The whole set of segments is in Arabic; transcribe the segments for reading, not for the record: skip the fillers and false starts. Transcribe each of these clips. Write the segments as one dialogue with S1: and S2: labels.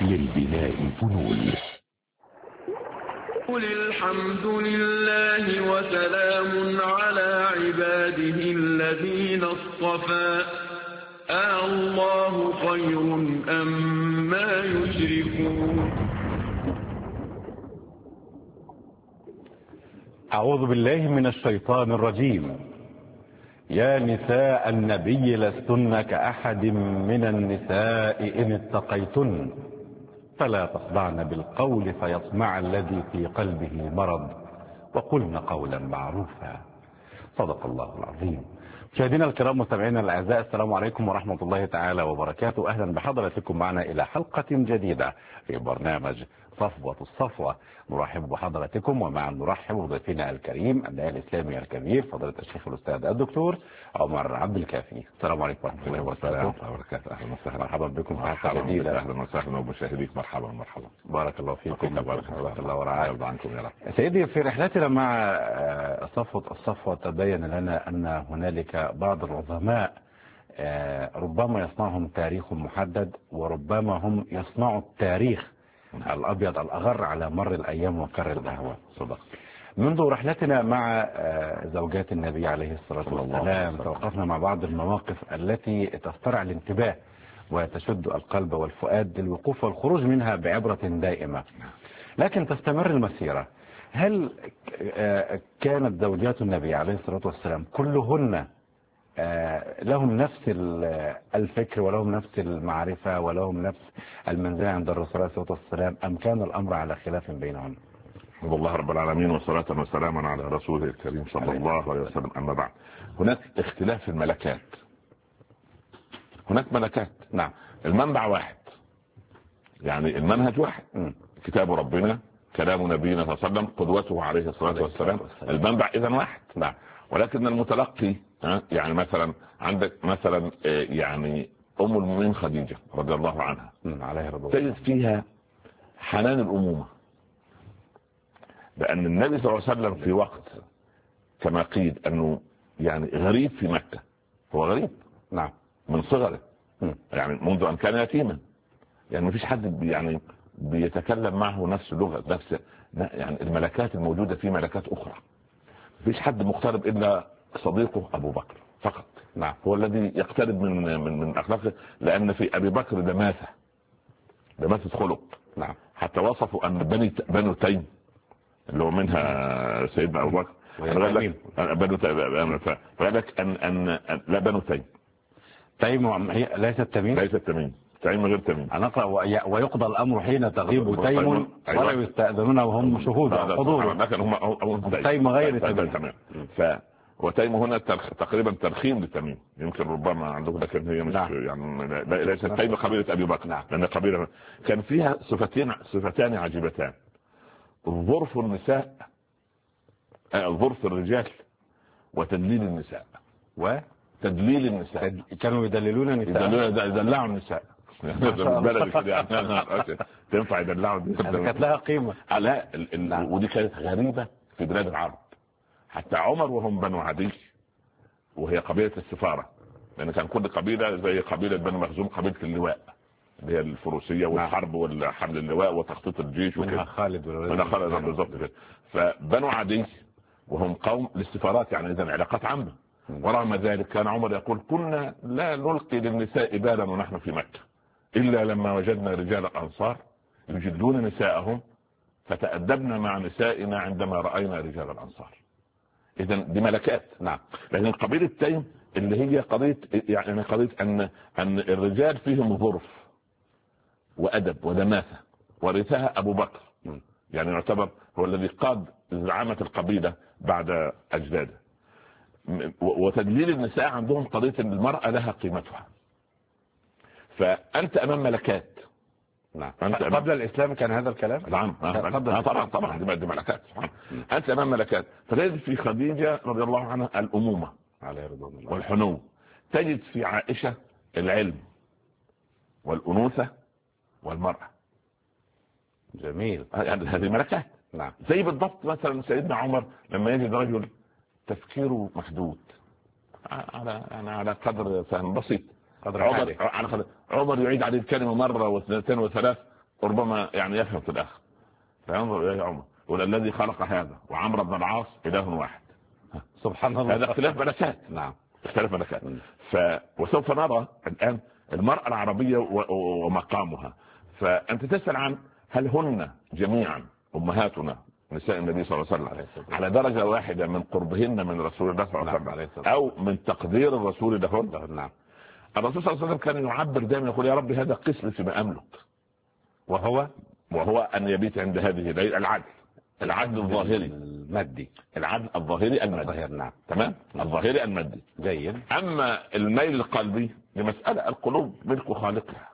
S1: للبناء فنون.
S2: قل الحمد لله وسلام على عباده الذين اصطفى الله خير أما يشركون.
S3: أعوذ بالله من الشيطان الرجيم. يا نساء النبي لستن كأحد من النساء إن اتقيتن فلا تخضعن بالقول فيطمع الذي في قلبه مرض وقلن قولا معروفا. صدق الله العظيم. مشاهدينا الكرام مستمعينا الاعزاء، السلام عليكم ورحمه الله تعالى وبركاته. اهلا بحضراتكم معنا الى حلقه جديده في برنامج صفوة الصفوة. نرحب بحضراتكم ومع نرحب بضيفنا الكريم الداعية الاسلامي الكبير فضيلة الشيخ الاستاذ الدكتور عمر عبد الكافي. السلام عليكم ورحمه الله وبركاته.
S4: اهلا وسهلا.
S3: مرحبا بكم في حلقه جديده.
S4: اهلا وسهلا وبمشاهديك. مرحبا.
S3: بارك الله فيكم.
S4: بارك
S3: الله ورعاكم.
S4: يرضى عنكم يا رب.
S3: سيدي، في رحلتنا مع صفوة الصفوة تبين لنا ان هنالك بعض العظماء ربما يصنعهم تاريخ محدد وربما هم يصنعوا التاريخ الأبيض الأغر على مر الأيام وكر الأهوال.
S4: صدق.
S3: منذ رحلتنا مع زوجات النبي عليه الصلاة والسلام توقفنا مع بعض المواقف التي تسترعى الانتباه وتشد القلب والفؤاد للوقوف والخروج منها بعبرة دائمة، لكن تستمر المسيرة. هل كانت زوجات النبي عليه الصلاة والسلام كلهن لهم نفس الفكر ولهم نفس المعرفة ولهم نفس المنزلة عند الرسول عليه الصلاة والسلام، أم كان الأمر على خلاف بينهم؟
S4: الحمد لله رب العالمين والصلاة والسلام على رسوله الكريم صلى الله عليه وسلم. أما بعد، هناك اختلاف في الملكات. هناك ملكات،
S3: نعم.
S4: المنبع واحد، يعني المنهج واحد. كتاب ربنا، كلام نبينا صلى الله عليه وسلم، قدوته عليه الصلاة والسلام. المنبع إذا واحد،
S3: نعم.
S4: ولكن المتلقي يعني مثلا عندك مثلا يعني أم المؤمنين خديجة رضي الله عنها،
S3: عليها رضي الله،
S4: تجد فيها حنان الأمومة، لأن النبي صلى الله عليه وسلم في وقت كما قيل أنه يعني غريب في مكة، هو غريب،
S3: نعم،
S4: من صغره، يعني منذ أن كان يتيما، يعني ما فيش حد يعني بيتكلم معه نفس اللغة، نفس يعني الملكات الموجودة في ملكات أخرى. ما فيش حد مقترب إلا صديقه أبو بكر فقط،
S3: نعم،
S4: هو الذي يقترب من أخلاقه، لأن في أبي بكر دماثة خلق،
S3: نعم.
S4: حتى وصفوا أن بنو تيم اللي هو منها سيدنا أبو بكر بنو تيم، فقال لك أن لا بنو تيم.
S3: تيم ليست تميم،
S4: تيم غير تميم.
S3: هنقرأ ويقضى الأمر حين تغيب تيم ولا يستأذنون وهم شهود حضور،
S4: لكن هم
S3: تيم غير تميم.
S4: وتيم هنا تقريبا ترخيم لتميم، يمكن ربما عندكم، لكن هي مش يعني ليست تيم قبيلة أبي بكر، لأن قبيلة كان فيها صفتان عجيبتان: ظرف النساء، ظرف الرجال، وتدليل النساء. وتدليل النساء،
S3: كانوا يدللون النساء،
S4: يدلعوا النساء. تنفع يدلعوا،
S3: كانت لها قيمة.
S4: لا، ودي كانت غريبة في بلاد العرب. حتى عمر وهم بنو عدي، وهي قبيلة السفارة، لأن كان كل قبيلة زي قبيلة بنو مخزوم قبيلة اللواء اللي هي الفروسية والحرب والحمل اللواء وتخطيط الجيش
S3: منها خالد
S4: بالضبط كده. فبنو عدي وهم قوم للسفارات، يعني إذا علاقات عامة. ورغم ذلك كان عمر يقول: كنا لا نلقي للنساء بالا ونحن في مكة إلا لما وجدنا رجال الأنصار يجدون نساءهم فتأدبنا مع نسائنا عندما رأينا رجال الأنصار. إذا دي ملكات، نعم. لكن قبيلة تيم اللي هي قضية، يعني قضية أن الرجال فيهم ظرف وأدب ودماثة، ورثها أبو بكر، يعني يعتبر هو الذي قاد زعامة القبيلة بعد أجداده. وتدليل النساء عندهم قضية أن المرأة لها قيمتها. فأنت أمام ملكات،
S3: نعم. قبل الإسلام كان هذا الكلام؟
S4: نعم طبعا دي ملكات. أنت أمام ملكات. فتجد في خديجة رضي الله عنها الأمومة والحنو، تجد في عائشة العلم والأنوثة والمرأة.
S3: جميل.
S4: هذه ملكات،
S3: نعم.
S4: زي بالضبط مثلا سيدنا عمر لما يجد رجل تفكيره محدود على قدر فهم بسيط، عمر يعيد عليه الكلمة مرة واثنتين وثلاث، ربما يعني يفهم في الاخر، فينظر اليه عمر يقول الذي خلق هذا وعمرو بن العاص اله واحد.
S3: سبحان الله.
S4: هذا اختلاف ملكات.
S3: نعم،
S4: اختلاف ملكات. وسوف نرى الان المرأة العربية ومقامها. فانت تسأل عن هل هن جميعا امهاتنا نساء النبي صلى الله عليه وسلم على درجة واحدة من قربهن من رسول الله صلى الله عليه وسلم او من تقدير الرسول لهن؟ نعم. الرسول صلى الله عليه وسلم كان يعبر دائما يقول يا رب هذا قسم فيما املك، وهو ان يبيت عند هذه الليل العدل الظاهري
S3: المادي،
S4: العدل الظاهري المادي.
S3: نعم،
S4: تمام، الظاهري المادي
S3: جيد.
S4: اما الميل القلبي لمسألة القلوب ملك خالقها،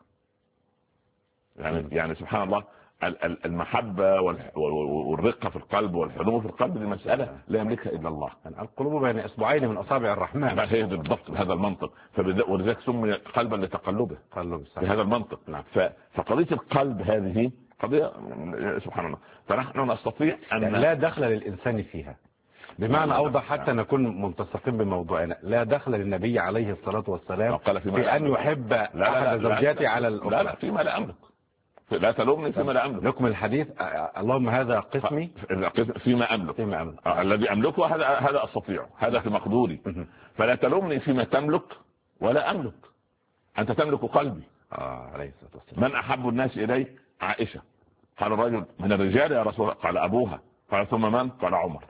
S4: يعني سبحان الله المحبة والرقة في القلب والحنو في القلب دي مسألة لا يملكها إلا الله.
S3: القلوب بين إصبعين من أصابع الرحمن.
S4: هي بالضبط بهذا المنطق، ولذلك سمي قلبا لتقلبه بهذا المنطق.
S3: نعم.
S4: فقضية القلب هذه قضية سبحان الله، فنحن نستطيع أن
S3: لا دخل للإنسان فيها، بمعنى أوضح حتى نكون ملتصقين بموضوعنا. لا دخل للنبي عليه الصلاة والسلام في أن يحب أحد زوجاته على الأخرى.
S4: لا فيما لا أملك، لا تلومني فيما لا أملك.
S3: نكمل الحديث. اللهم هذا قسمي
S4: فيما أملك. الذي أملكه هذا أستطيع، هذا في مقدوري. فلا تلومني فيما تملك ولا أملك. أنت تملك قلبي.
S3: عليه الصلاة والسلام.
S4: من أحب الناس إلي؟ عائشة. قال الرجل من الرجال يا رسول الله؟ قال أبوها. قال ثم من؟ قال عمر.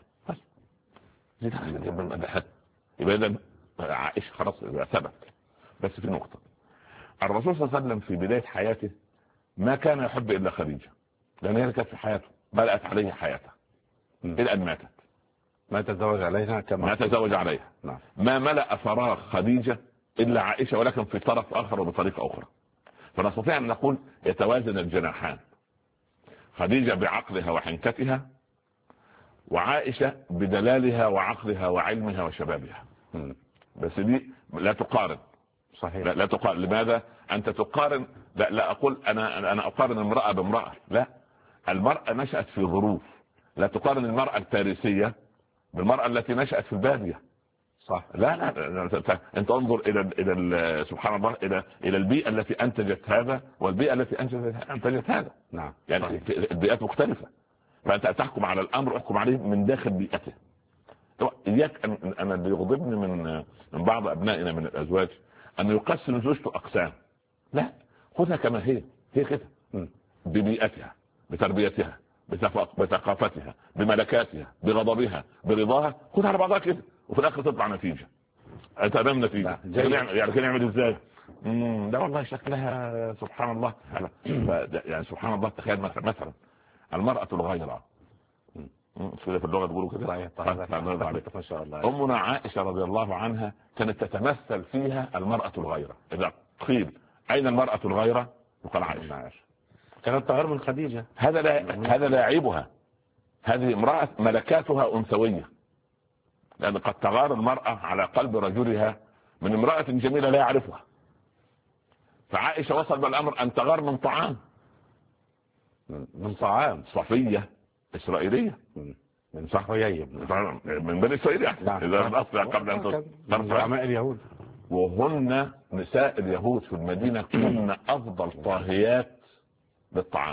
S4: يبقى إذن عائشة خلاص ثبت. بس في نقطة، الرسول صلى الله عليه وسلم في بداية حياته ما كان يحب إلا خديجة، لأن هي كانت في حياته بدأت عليه حياته إلى أن ماتت.
S3: ما تزوج عليها
S4: ما تزوج عليها.
S3: نعم.
S4: ما ملأ فراغ خديجة إلا عائشة، ولكن في طرف آخر وبطريقة أخرى. فنستطيع أن نقول يتوازن الجناحان، خديجة بعقلها وحنكتها، وعائشة بدلالها وعقلها وعلمها وشبابها. بس دي لا تقارن.
S3: صحيح.
S4: لا تقارن. لماذا أنت تقارن؟ لا أقول أنا أقارن امرأة بامرأة، لا، المرأة نشأت في ظروف. لا تقارن المرأة الباريسية بالمرأة التي نشأت في البادية.
S3: صح.
S4: لا انت انظر الى سبحان الله الى البيئة التي انتجت هذا والبيئة التي انتجت هذا.
S3: نعم.
S4: يعني البيئات مختلفة، فانت تحكم على الامر احكم عليه من داخل بيئته. اياك انا اللي يغضبني من بعض ابنائنا من الازواج ان يقسم زوجته اقسام. لا، خذها كما هي كده، ببيئتها، بتربيتها، بثقافتها، بملكاتها، بغضبها، برضاها، خذها على بعضها كده، وفي الاخر تطلع نتيجه. انت امام نتيجه. يعني كان يعمل ازاي؟ لا والله شكلها سبحان الله. يعني سبحان الله، تخيل مثلا المراه الغيره في اللغه بيقولوا كده.
S3: ما شاء الله.
S4: امنا عائشه رضي الله عنها كانت تتمثل فيها المراه الغيره. اذا قيل اين المراه الغيره؟ يقال عائشه.
S3: كانت تغار من خديجه.
S4: هذا لا يعيبها. هذه امراه ملكاتها انثويه، لأن قد تغار المرأة على قلب رجلها من امرأة جميلة لا يعرفها. فعائشة وصل بالأمر أن تغار من طعام،
S3: من طعام
S4: صفية إسرائيلية،
S3: من صحوية،
S4: من بني إسرائيل يعني. إذا الأصل قبل أن
S3: زعماء اليهود.
S4: وهن نساء اليهود في المدينة كن أفضل طاهيات للطعام.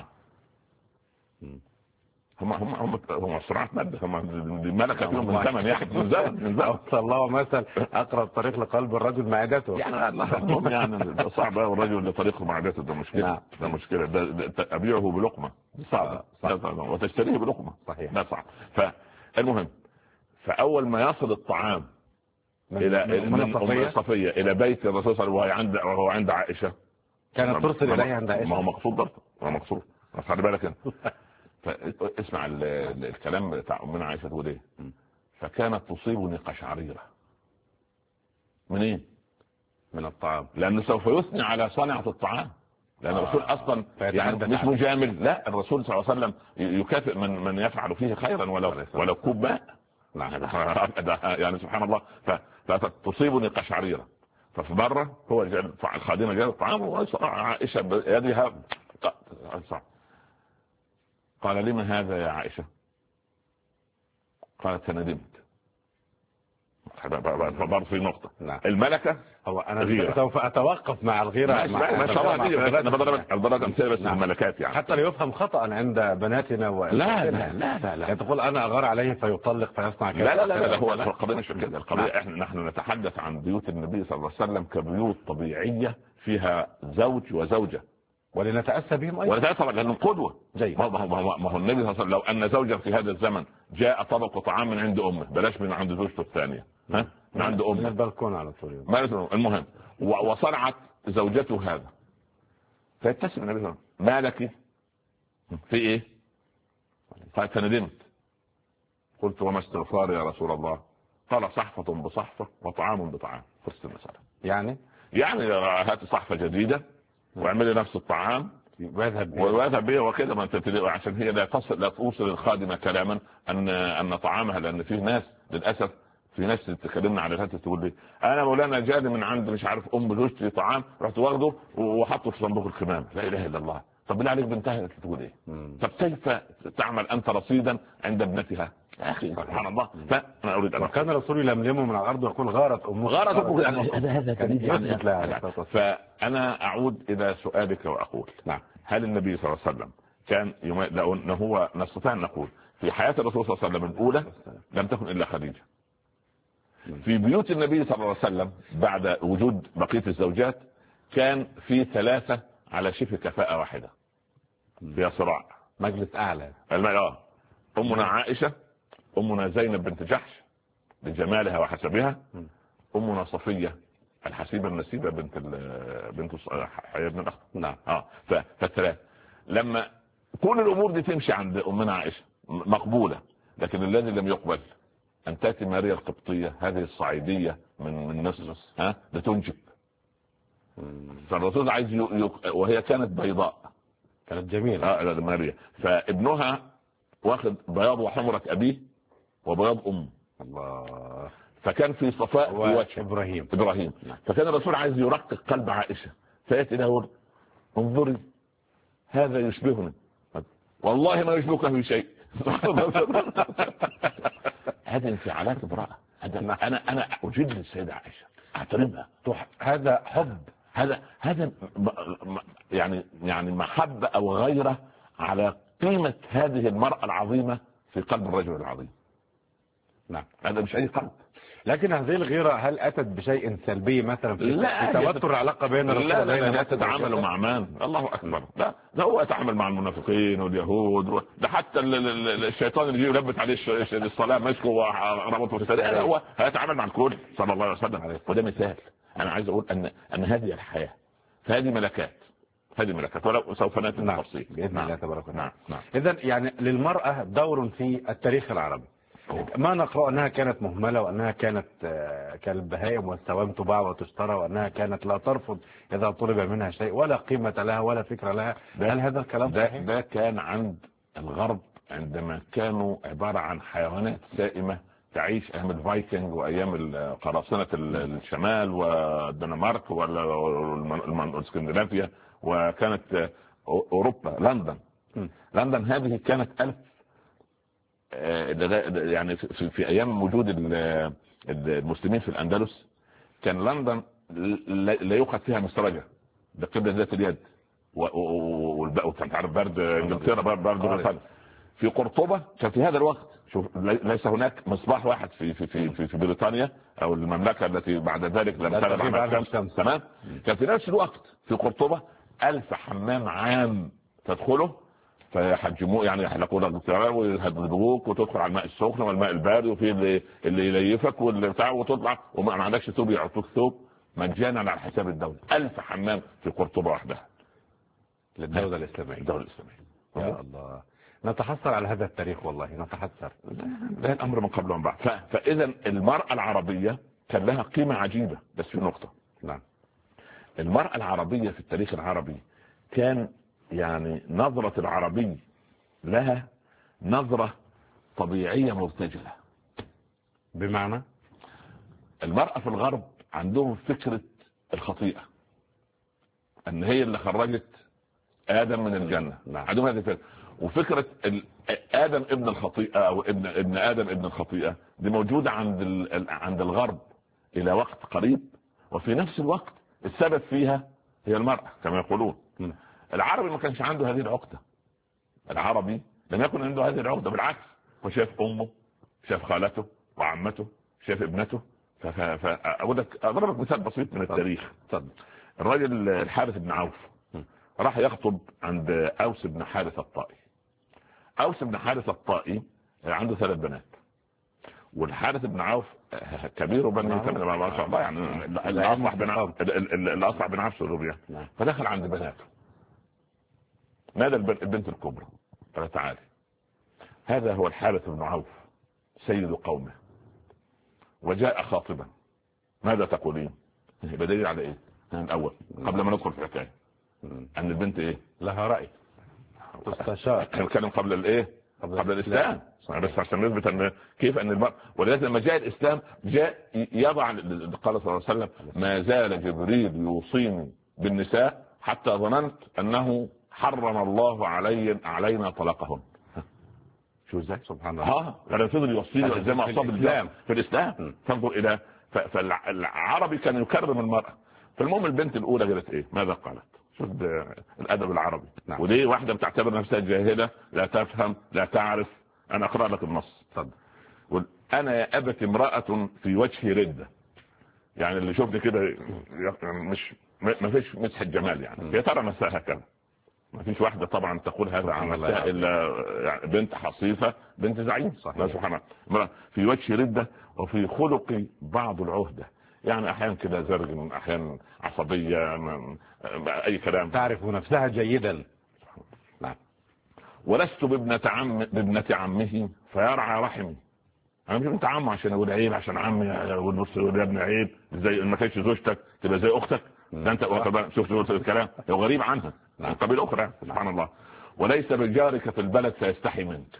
S4: هم صراحة مادة، هم ملكة فيهم من زمن، يعني من زمن.
S3: الله مثل أقرب طريق لقلب الرجل معدته.
S4: يعني الله يعني صعب أوي الرجل اللي طريقه معدته، ده مشكلة. ده مشكلة. ده أبيعه بلقمة صعب، وتشتريه بلقمة.
S3: صحيح.
S4: ده صعب. فالمهم، فأول ما يصل الطعام إلى صفية إلى بيت الرسول صلى الله عليه وسلم وهو عند عائشة،
S3: كانت ترسل إليه عند عائشة.
S4: ما هو مقصود برضه، ما هو مقصود. خلي بالك اسمع الكلام بتاع امنا عائشه تقول ايه. فكانت تصيبني قشعريره. منين؟ من الطعام، لانه سوف يثني على صنعه الطعام، لان الرسول اصلا يعني مش مجامل. لا، الرسول صلى الله عليه وسلم يكافئ من يفعل فيه خيرا ولو كوب ماء. يعني سبحان الله. فتصيبني قشعريره. ففي مره هو الخادمه جاب الطعام وعائشه بيدها قال لما هذا يا عائشة؟ قالت فندمت. برضه في نقطه.
S3: نعم.
S4: الملكه
S3: هو انا
S4: غيرة.
S3: سوف اتوقف مع الغيره.
S4: ما شاء الله، انا بضرب امثله بس.
S3: نعم.
S4: الملكات يعني
S3: حتى لا يفهم خطا عند بناتنا
S4: لا لا لا لا لا.
S3: تقول انا اغار عليه فيطلق فيصنع كذا.
S4: لا لا لا, لا. هو القضيه مش كده. القضيه
S3: نعم.
S4: نحن نتحدث عن بيوت النبي صلى الله عليه وسلم كبيوت طبيعيه فيها زوج وزوجه،
S3: ولنتاسى بهم ايضا.
S4: ولذلك طبعا لانهم قدوه.
S3: جيد.
S4: ما هو النبي صلى الله عليه وسلم لو ان زوجا في هذا الزمن جاء طبق طعام من عند امه، بلاش من عند زوجته الثانيه، ها، من عند امه،
S3: من البلكون على طول.
S4: المهم وصنعت زوجته هذا، فيبتسم النبي صلى الله عليه وسلم: ما لك في ايه؟ قالت: فندمت. قلت: وما استغفار يا رسول الله؟ قال: صحفة بصحفة وطعام بطعام. فرصة المسألة يعني هات صحفة جديدة واعملي نفس الطعام ويذهب بها وكذا. ما انت عشان هي لا توصل الخادمة كلاما ان طعامها، لان في ناس للاسف، في ناس تكلمنا على الهاتف تقول لي: انا مولانا جاني من عند مش عارف زوجتي طعام، رحت واخده وحطه في صندوق الكمامه. لا اله الا الله. طب بالله عليك بنتها تقول ايه؟ طب كيف تعمل انت رصيدا عند ابنتها يا اخي؟ سبحان الله. فانا اريد ان
S3: كان الرسول يلملمه من الارض ويقول: غارت
S4: هذا دليل يعني. فانا اعود الى سؤالك واقول:
S3: نعم.
S4: هل النبي صلى الله عليه وسلم كان لأنه هو نستطيع ان نقول في حياه الرسول صلى الله عليه وسلم الاولى لم تكن الا خديجه. في بيوت النبي صلى الله عليه وسلم بعد وجود بقيه الزوجات كان في 3 على شبه كفاءه واحده، فيها صراع،
S3: مجلس اعلى.
S4: امنا عائشه، امنا زينب بنت جحش لجمالها وحسبها، امنا صفيه الحسيبه النسيبه بنت حياة بن الاخ.
S3: نعم.
S4: فالثلاث لما كل الامور دي تمشي عند امنا عائشه مقبوله، لكن الذي لم يقبل ان تاتي ماريا القبطيه هذه الصعيديه من مصر لتنجب. فالرسول عايز وهي كانت بيضاء،
S3: كانت جميله
S4: ماريا، فابنها واخد بياض وحمرة ابيه وبياض امه.
S3: الله.
S4: فكان في صفاء في وجه ابراهيم. فكان الرسول عايز يرقق قلب عائشه، فياتي له يقول: انظري هذا يشبهني. والله ما يشبهك في شيء. هذه انفعالات امراه. انا اجل السيده عائشه، احترمها.
S3: هذا حب،
S4: هذا يعني محبه او غيره على قيمه هذه المراه العظيمه في قلب الرجل العظيم.
S3: نعم.
S4: هذا مش اي قلب.
S3: لكن هذه الغيرة هل أتت بشيء سلبي مثلا في توتر العلاقة بين الرسول؟
S4: لا تتعاملوا مع من؟ الله أكبر. لا هو يتعامل مع المنافقين واليهود، ده حتى الشيطان اللي يلبس عليه الصلاة مسكه وربطه في السرير، هو هيتعامل مع الكل صلى الله عليه وسلم. وده مثال. أنا عايز أقول أن هذه الحياة، فهذه ملكات ولو سوف نأتي بالتفصيل
S3: بإذن الله تبارك وتعالى.
S4: نعم.
S3: إذن يعني للمرأة دور في التاريخ العربي. ما نقرأ أنها كانت مهملة، وأنها كانت كالبهائم والسوام تباع وتشترى، وأنها كانت لا ترفض إذا طلب منها شيء، ولا قيمة لها ولا فكرة لها. هل هذا الكلام صحيح؟
S4: ده كان عند الغرب عندما كانوا عبارة عن حيوانات سائمة تعيش أيام الفايكنج وأيام قراصنة الشمال والدنمارك والاسكندنافيا، وكانت أوروبا لندن هذه كانت يعني في ايام وجود المسلمين في الاندلس كان لندن لا يوقد فيها مسرجه بقبل ذات اليد، وكان تعرف برد انجلترا برد بريطانيا. في قرطبه كان في هذا الوقت، شوف، ليس هناك مصباح واحد في بريطانيا او المملكه التي بعد ذلك لم تغب عن الشمس. تمام. كان في نفس الوقت في قرطبه 1000 حمام عام تدخله فيحجموه، يعني يحلقوا لك الطيران ويهددوك، وتدخل على الماء السخن والماء البارد، وفي اللي يليفك واللي بتاع، وتطلع وما عندكش ثوب يعطوك ثوب مجانا على حساب الدوله. 1000 حمام في قرطبه وحدها
S3: للدوله الاسلاميه. يا الله، نتحسر على هذا التاريخ، والله نتحسر.
S4: ده الامر من قبل ومن بعد. فاذا المراه العربيه كان لها قيمه عجيبه. بس في نقطه.
S3: نعم.
S4: المراه العربيه في التاريخ العربي كان يعني نظرة العربي لها نظرة طبيعية مرتجلة.
S3: بمعنى
S4: المرأة في الغرب عندهم فكرة الخطيئة، ان هي اللي خرجت ادم من الجنه. عندهم هذه الفكره. وفكره ادم ابن الخطيئه او ابن ادم ابن الخطيئه دي موجوده عند الغرب الى وقت قريب، وفي نفس الوقت السبب فيها هي المراه كما يقولون. العربي ما كانش عنده هذه العقده. العربي لم يكن عنده هذه العقده، بالعكس هو شاف امه، شاف خالته وعمته، شاف ابنته. فاقول لك اضرب لك مثال بسيط من التاريخ. الراجل الحارث بن عوف راح يخطب عند اوس بن حارث الطائي. اوس بن حارث الطائي عنده 3 بنات، والحارث بن عوف كبير بني تميم ما شاء الله، يعني اللي اصلح بن عوف سروريا. فدخل عند بناته، نادى البنت الكبرى قال تعالي، هذا هو الحارث بن عوف سيد قومه وجاء خاطبا، ماذا تقولين؟ بدليل على ايه؟ الاول قبل ما ندخل في الحكايه ان البنت ايه؟ لها راي تستشار. نتكلم قبل الايه؟ قبل الاسلام، بس عشان نثبت ان كيف ان المرء. ولذلك لما جاء الاسلام جاء يضع، قال صلى الله عليه وسلم ما زال جبريل يوصيني بالنساء حتى ظننت انه حرم الله علينا طلاقهن. شو ازاي؟ سبحان الله. كان فضل يوصيني زي ما اصاب الاسلام في الاسلام. تنظر الى فالعربي كان يكرم المراه. فالمهم البنت الاولى قالت ايه؟ ماذا قالت؟ شوف الادب العربي. ودي واحده بتعتبر نفسها جاهله، لا تفهم لا تعرف. انا اقرا لك النص. اتفضل. انا يا ابت امراه في وجهي رده. يعني اللي شوفني كده مش ما فيش مسحه جمال، يعني يا ترى مساها هكذا. ما فيش واحده طبعا تقول هذا عن نفسها الا يعني بنت حصيفه بنت زعيم. سبحان الله. في وجهي رده وفي خلقي بعض العهده. يعني احيانا كده زرق، احيانا عصبيه، اي كلام. تعرف نفسها جيدا. نعم. ولست بابنة عمه فيرعى رحمي. انا مش بنت عمه عشان اقول عيب، عشان عمي اقول بص يا ابن عيب، زي ما كانتش زوجتك تبقى زي اختك. ده انت شفت الكلام هو غريب عنها من قبيل اخرى. سبحان الله. وليس بجارك في البلد فيستحي منك.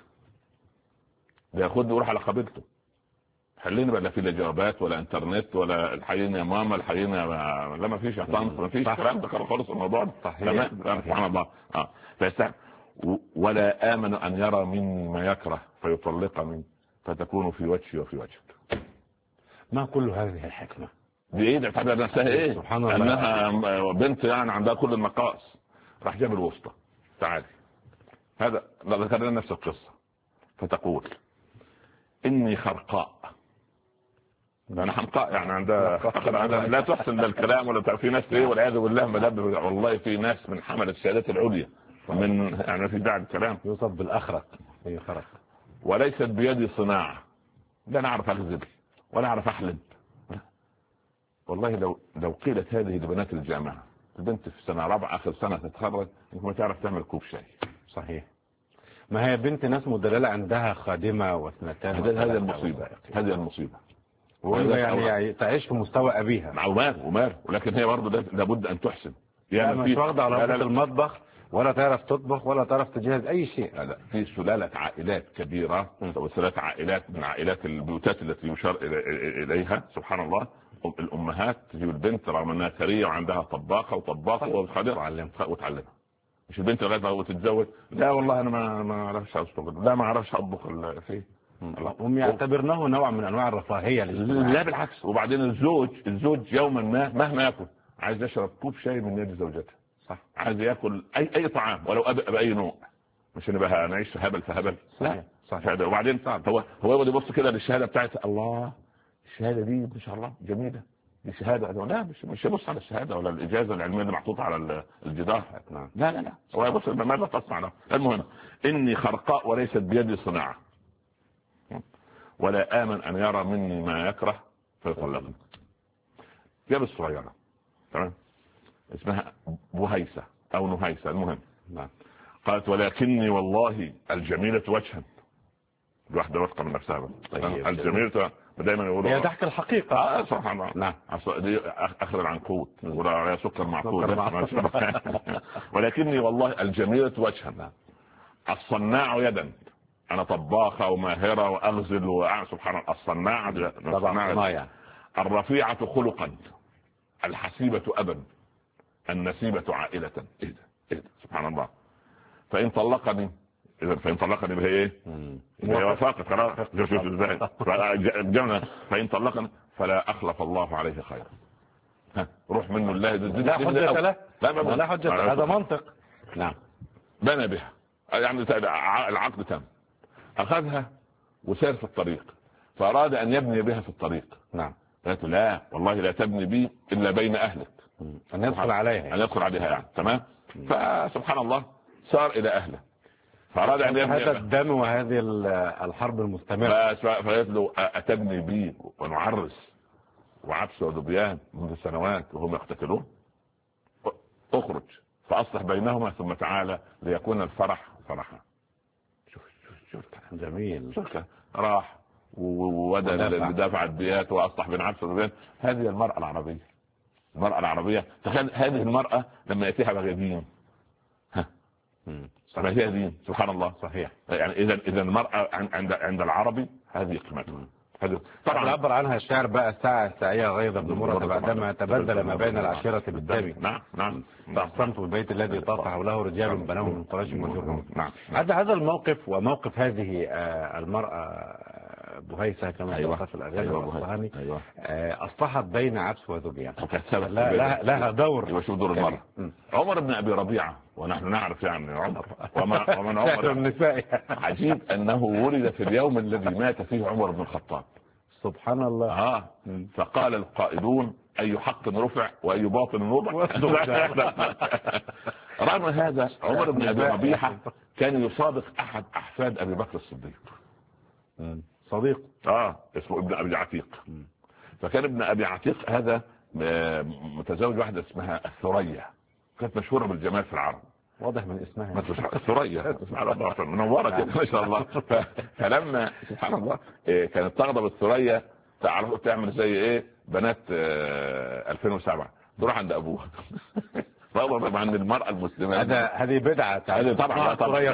S4: بياخدني ويروح على قبيلته. خليني بقى لا في لا جوابات ولا انترنت ولا الحقيقه يا ماما الحقيقه لا ما فيش يا طنط ما فيش كلام ده خالص. الموضوع تمام. سبحان الله. فيستحي. ولا آمن أن يرى من ما يكره فيطلقني فتكون في وجهي وفي وجهك. ما كل هذه الحكمة دي ايه؟ ده تعبير نفسها ايه؟ سبحان الله. انها بنت يعني عندها كل النقائص. راح جاب الوسطى، تعالي هذا ذكر لنا نفس القصة. فتقول اني خرقاء. انا حمقاء يعني عندها لا تحسن الكلام ولا في ناس ايه والعياذ بالله مدب. والله في ناس من حملة السيادات العليا من يعني في داعي الكلام يوصف بالاخرق. هي خرق. وليست بيدي صناعة. لا انا اعرف اغزل ولا اعرف احلب. والله لو قيلت هذه لبنات الجامعة، البنت في سنة رابعة اخر سنة تتخرج يمكن ما تعرف تعمل كوب شاي. صحيح. ما هي بنت ناس مدللة عندها خادمة واثنتان. هذه المصيبة. هذه المصيبة. يعني تعيش في مستوى ابيها. مع ومار ولكن هي برضه لابد ان تحسن. يعني مش واخده على ربة المطبخ ولا تعرف تطبخ ولا تعرف تجهز اي شيء. لا في سلالة عائلات كبيرة وسلالة عائلات من عائلات البيوتات التي يشار اليها. سبحان الله. الامهات تجيب البنت رغم انها ثريه وعندها طباخه وخادمه وتعلمها. مش البنت لغايه ما تتزوج لا والله انا ما اعرفش اشتغل، لا ما اعرفش اطبخ فيه. هم يعتبرنه نوع من انواع الرفاهيه. لا بالعكس. وبعدين الزوج يوما ما مهما ياكل عايز يشرب كوب شاي من يد زوجته. صح. عايز ياكل اي طعام ولو باي نوع. مش نبقى نعيش هبل فهبل. لا صح. وبعدين هو يبص كده للشهاده بتاعت الله. الشهاده دي ما شاء الله جميله. دي شهاده. لا مش يبص على الشهاده ولا الاجازه العلميه اللي محطوطه على الجدار. لا هو يبص ماذا تصنع له. المهم اني خرقاء وليست بيدي صناعه. ولا آمن أن يرى مني ما يكره فيطلقني. جاب الصغيرة تمام اسمها بهيسة أو نهيسة. المهم قالت ولكني والله الجميلة وجها. الواحدة واثقة من نفسها. الجميلة دايما يقولوا هي تحكي الحقيقة. سبحان الله. نعم. دي أخذ العنقود ولا على سكر معقود. ولكني والله الجميلة وجها الصناع يدا. انا طباخه وماهره واغزل سبحان الله. الصناعه الرفيعه خلقا الحسيبه ابا النسيبه عائله. ايه ده؟ سبحان الله. فإن طلقني، إذا فإن طلقني بهي إيه؟ هي وافقت خلاص. شوف إزاي. فإن طلقني فلا أخلف الله عليه خيرا. روح منه الله.
S3: لا حجة له. لا حجة له. هذا منطق. نعم.
S4: بنى بها يعني العقد تم، أخذها وسار في الطريق، فأراد أن يبني بها في الطريق.
S3: نعم.
S4: قالت لا والله لا تبني بي إلا بين أهلك،
S3: أن يدخل عليها،
S4: أن يدخل عليها يعني. تمام. فسبحان الله سار إلى أهله، فأراد أن يبني
S3: هذا الدم وهذه الحرب المستمرة.
S4: فقالت له أتبني بي ونعرس وعبس وذبيان منذ سنوات وهم يقتتلون؟ اخرج فأصلح بينهما ثم تعالى ليكون الفرح فرحا. شوف
S3: جميل.
S4: شوف راح ودافع الديات وأصلح بين عبس وذبيان. هذه المرأة العربية. المرأة العربية تخيل هذه المرأة لما يأتيها بغيادين. صحيح دين. سبحان الله.
S3: صحيح.
S4: يعني إذا المرأة عند العربي هذه قيمتها.
S3: طبعا عبر عنها الشعر بقى الساعة الساعية غيظ بن مرة بعدما تبدل ما بين العشيرة بالدم.
S4: نعم.
S3: فأقسمت بالبيت الذي طاف حوله رجال بنوه من قريش وجرهم.
S4: نعم.
S3: هذا الموقف وموقف هذه المرأة بهيسة كما قالت في الأغاني الأصفهاني أصلحت بين عبس وذبيان. لها دور.
S4: وشوف دور المرأة. عمر بن أبي ربيعة ونحن نعرف يعني عمر ومن عمر
S3: النساء.
S4: عجيب أنه ولد في اليوم الذي مات فيه عمر بن الخطاب.
S3: سبحان الله.
S4: فقال القائلون أي حق رفع وأي باطل وضع. رغم هذا عمر بن أبي ربيعة كان يصادق أحد أحفاد أبي بكر الصديق.
S3: صديق.
S4: اسمه ابن أبي عتيق. فكان ابن أبي عتيق هذا متزوج واحدة اسمها الثريا، كانت مشهورة بالجمال في العرب.
S3: واضح من اسمها
S4: الثريا. منورة كده ما شاء الله. فلما سبحان الله كانت تغضب الثريا تعرفوا تعمل زي ايه بنات 2007 تروح عند ابوها. طبعا عند المرأة المسلمة
S3: هذه بدعة.
S4: هذه طبعا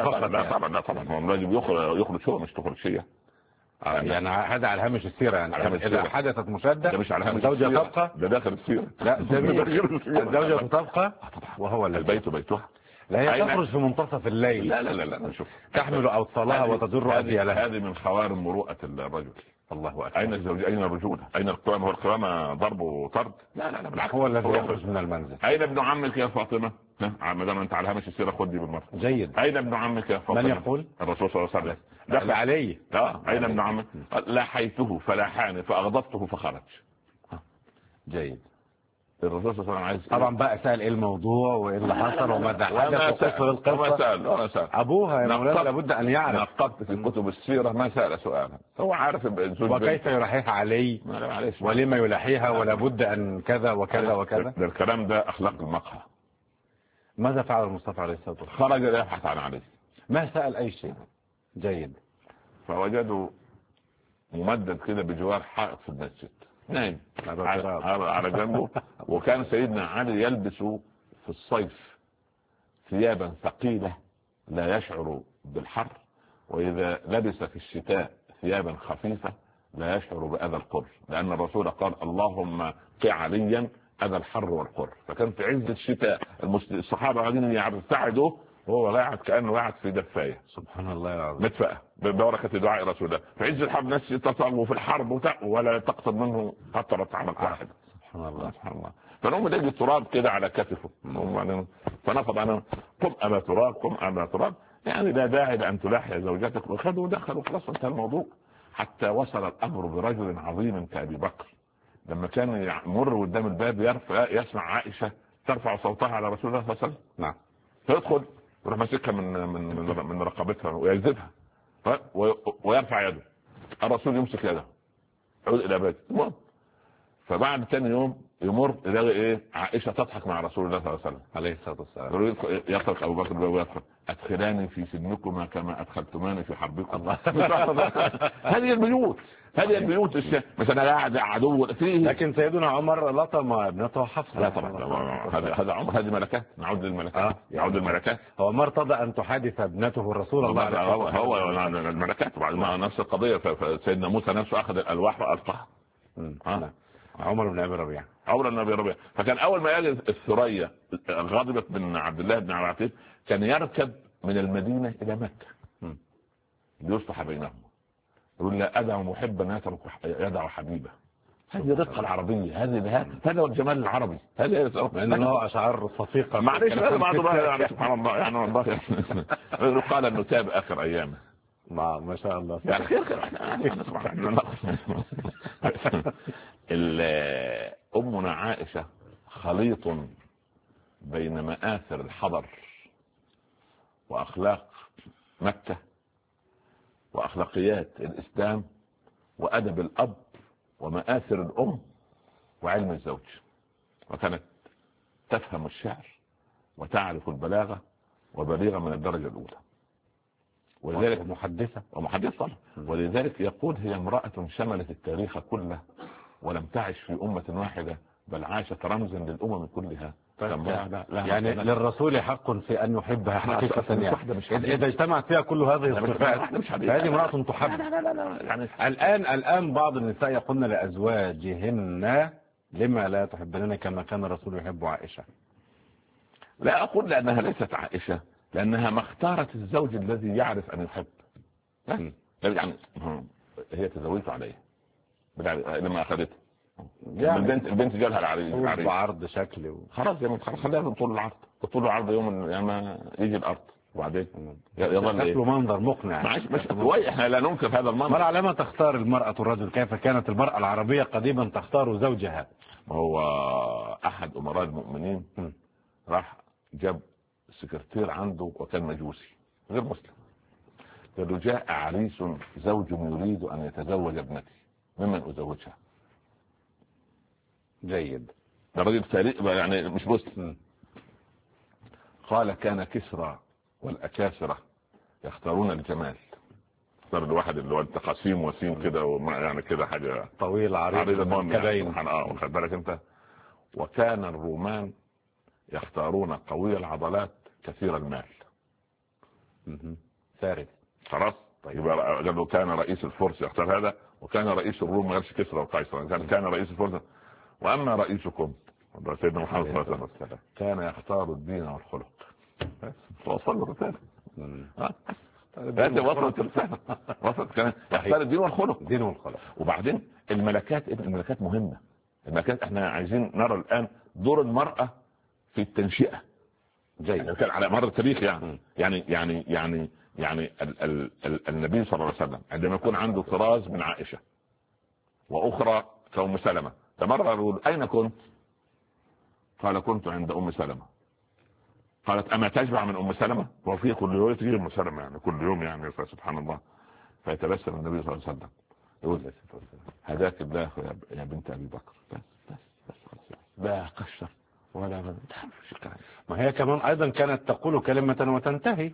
S3: طبعا
S4: لازم يخرج شو مش تخرج شيء
S3: يعني هذا على هامش السيرة. يعني إذا حدثت مشادة
S4: مش على هامش
S3: الزوجة تبقى.
S4: ده داخل السيرة.
S3: لا جميل. الزوجة تبقى وهو
S4: البيت بيتها.
S3: لا هي تخرج في منتصف الليل.
S4: لا شوف
S3: تحمل أوصالها وتجر أذيالها.
S4: هذه من خوارم مروءة الرجل.
S3: الله أكبر.
S4: أين الزوج؟ أين الرجولة؟ أين القوامة؟ هو القوامة ضرب وطرد؟ لا بالعكس.
S3: هو الذي يخرج من المنزل.
S4: أين ابن عمك يا فاطمة؟ ما دام أنت على هامش السيرة خدي بالمرة.
S3: جيد.
S4: أين ابن عمك يا فاطمة؟
S3: من يقول؟
S4: الرسول صلى الله عليه وسلم.
S3: دخل عليه.
S4: أين ابن عمك؟ لاحيته فلاحاني فأغضبته فخرج.
S3: جيد.
S4: الرسول صلى الله عليه وسلم
S3: طبعا بقى سأل ايه الموضوع وايه اللي حصل وماذا حدث وقصة القصة.
S4: وما سأل
S3: ابوها يا مولانا لابد ان يعرف.
S4: نقبت في كتب السيرة ما سأل سؤالا. هو عارف
S3: وكيف يلاحيها عليه ولما يلاحيها ولا بد ان كذا وكذا وكذا.
S4: الكلام ده اخلاق المقهى.
S3: ماذا فعل المصطفى عليه الصلاة والسلام؟
S4: خرج يبحث عن عليه.
S3: ما سأل اي شيء. جيد.
S4: فوجدوا ممدد كده بجوار حائط في المسجد نايم على جنبه. وكان سيدنا علي يلبس في الصيف ثيابا ثقيلة لا يشعر بالحر، وإذا لبس في الشتاء ثيابا خفيفة لا يشعر بأذى القر، لأن الرسول قال اللهم قع عليا أذى الحر والقر. فكان في عز الشتاء الصحابة قاعدين يبتعدوا وهو قاعد كأنه قاعد في دفاية.
S3: سبحان الله العظيم.
S4: مدفأة ببركة دعاء رسول الله. في عز الحرب ناس تتصرفوا في الحرب ولا تقصد منه قطرة عمق واحد.
S3: سبحان الله.
S4: فنقوم نجي التراب كده على كتفه فنفض عنه قم أبا تراب قم أبا تراب. يعني لا داعي لأن تلاحي زوجتك. وخذوا ودخلوا خلاص انتهى الموضوع. حتى وصل الأمر برجل عظيم كأبي بكر لما كان يمر قدام الباب يسمع عائشة ترفع صوتها على رسول الله صلى الله عليه وسلم.
S3: نعم.
S4: فيدخل يروح ماسكها من رقبتها ويجذبها ويرفع يده. الرسول يمسك يده يعود الى بيته. فبعد ثاني يوم يمر يلاقي ايه عائشه تضحك مع رسول الله صلى الله عليه وسلم
S3: عليه الصلاه والسلام.
S4: يطرق ابو بكر ويدخل ادخلاني في سنكما كما ادخلتماني في حربكم. هذه البيوت مش انا قاعد عدو فيه.
S3: لكن سيدنا عمر لطم ابنته حفصه.
S4: لا طبعا هذا عمر. هذه ملكات. نعود للملكات. يعود الملكات.
S3: هو ما ارتضى ان تحادث ابنته الرسول الله
S4: هو الملكات. وبعد ما نفس القضيه فسيدنا موسى نفسه اخذ الالواح والقاها.
S3: عمر بن ابي ربيعه.
S4: اولا النبي ربيع. فكان اول ما يجي الثريا غضبت من عبد الله بن عتيق كان يركب من المدينه الى مكه ليصلح بينهم، يقول لا ادع محبا يترك يدع حبيبه. هذه الرقه العربيه، هذا هو الجمال العربي، هذا
S3: لانه اشعار صفيقه.
S4: معلش يعني سبحان الله يعني والله قال انه تاب اخر ايامه.
S3: ما شاء الله
S4: يعني خير امنا عائشه خليط بين مآثر الحضر واخلاق مكه واخلاقيات الاسلام وادب الاب ومآثر الام وعلم الزوج، وكانت تفهم الشعر وتعرف البلاغه وبليغه من الدرجه الاولى، ولذلك محدثة طبعا. ولذلك يقول هي امرأة شملت التاريخ كله ولم تعش في أمة واحدة بل عاشت رمزا للأمم كلها.
S3: يعني للرسول حق في أن يحبها حقيقة، يعني إذا اجتمعت فيها كل هذه الصفات فهذه امرأة تحب. يعني الآن بعض النساء يقولن لأزواجهن لما لا تحبنني كما كان الرسول يحب عائشة.
S4: لا أقول لأنها ليست عائشة، لأنها ما اختارت الزوج الذي يعرف أن يحب. يعني هي تزوجت عليه لما أخذته، يعني البنت جالها العريس
S3: بعرض شكل
S4: خلاص خليها طول العرض، طول العرض يوم يعني يجي الأرض وبعدين
S3: يظل شكله منظر مقنع.
S4: مش احنا لا ننكر هذا المنظر.
S3: ما على ما تختار المرأة الرجل؟ كيف كانت المرأة العربية قديما تختار زوجها؟
S4: هو أحد أمراء المؤمنين راح جاب سكرتير عنده وكان مجوسي غير مسلم، قال له جاء عريس زوج يريد أن يتزوج ابنتي ممن أزوجها.
S3: جيد.
S4: الرجل تاريخ يعني مش مسلم. قال كان كسرى والأكاسرة يختارون الجمال، اختار الواحد اللي هو التقاسيم وسيم كده يعني كده حاجة
S3: طويل عريض
S4: كبين واخد بالك انت. وكان الرومان يختارون قوي العضلات كثير المال.
S3: فارس
S4: خلاص. طيب قال له كان رئيس الفرس يختار هذا، وكان رئيس الروم ما قالش كسرى وقيصر، كان رئيس الفرس. واما رئيسكم سيدنا محمد صلى الله عليه وسلم كان يختار الدين والخلق. وصل له الرسالة. هذا وصلت الرسالة، وصلت كان يختار الدين والخلق.
S3: الدين والخلق.
S4: وبعدين الملكات مهمة. الملكات احنا عايزين نرى الآن دور المرأة في التنشئة.
S3: جيد.
S4: كان على مر التاريخ يعني النبي صلى الله عليه وسلم عندما يكون عنده طراز من عائشة وأخرى كأم سلمة، تمرر يقول أين كنت؟ قال كنت عند أم سلمة. قالت أما تشبع من أم سلمة؟ وفي كل يوم تجي أم سلمة يعني كل يوم يعني سبحان الله. فيتبسم النبي صلى الله عليه وسلم يقول هداك الله يا بنت أبي بكر. بس لا قشر ولا ما
S3: هي كمان ايضا كانت تقول كلمة وتنتهي.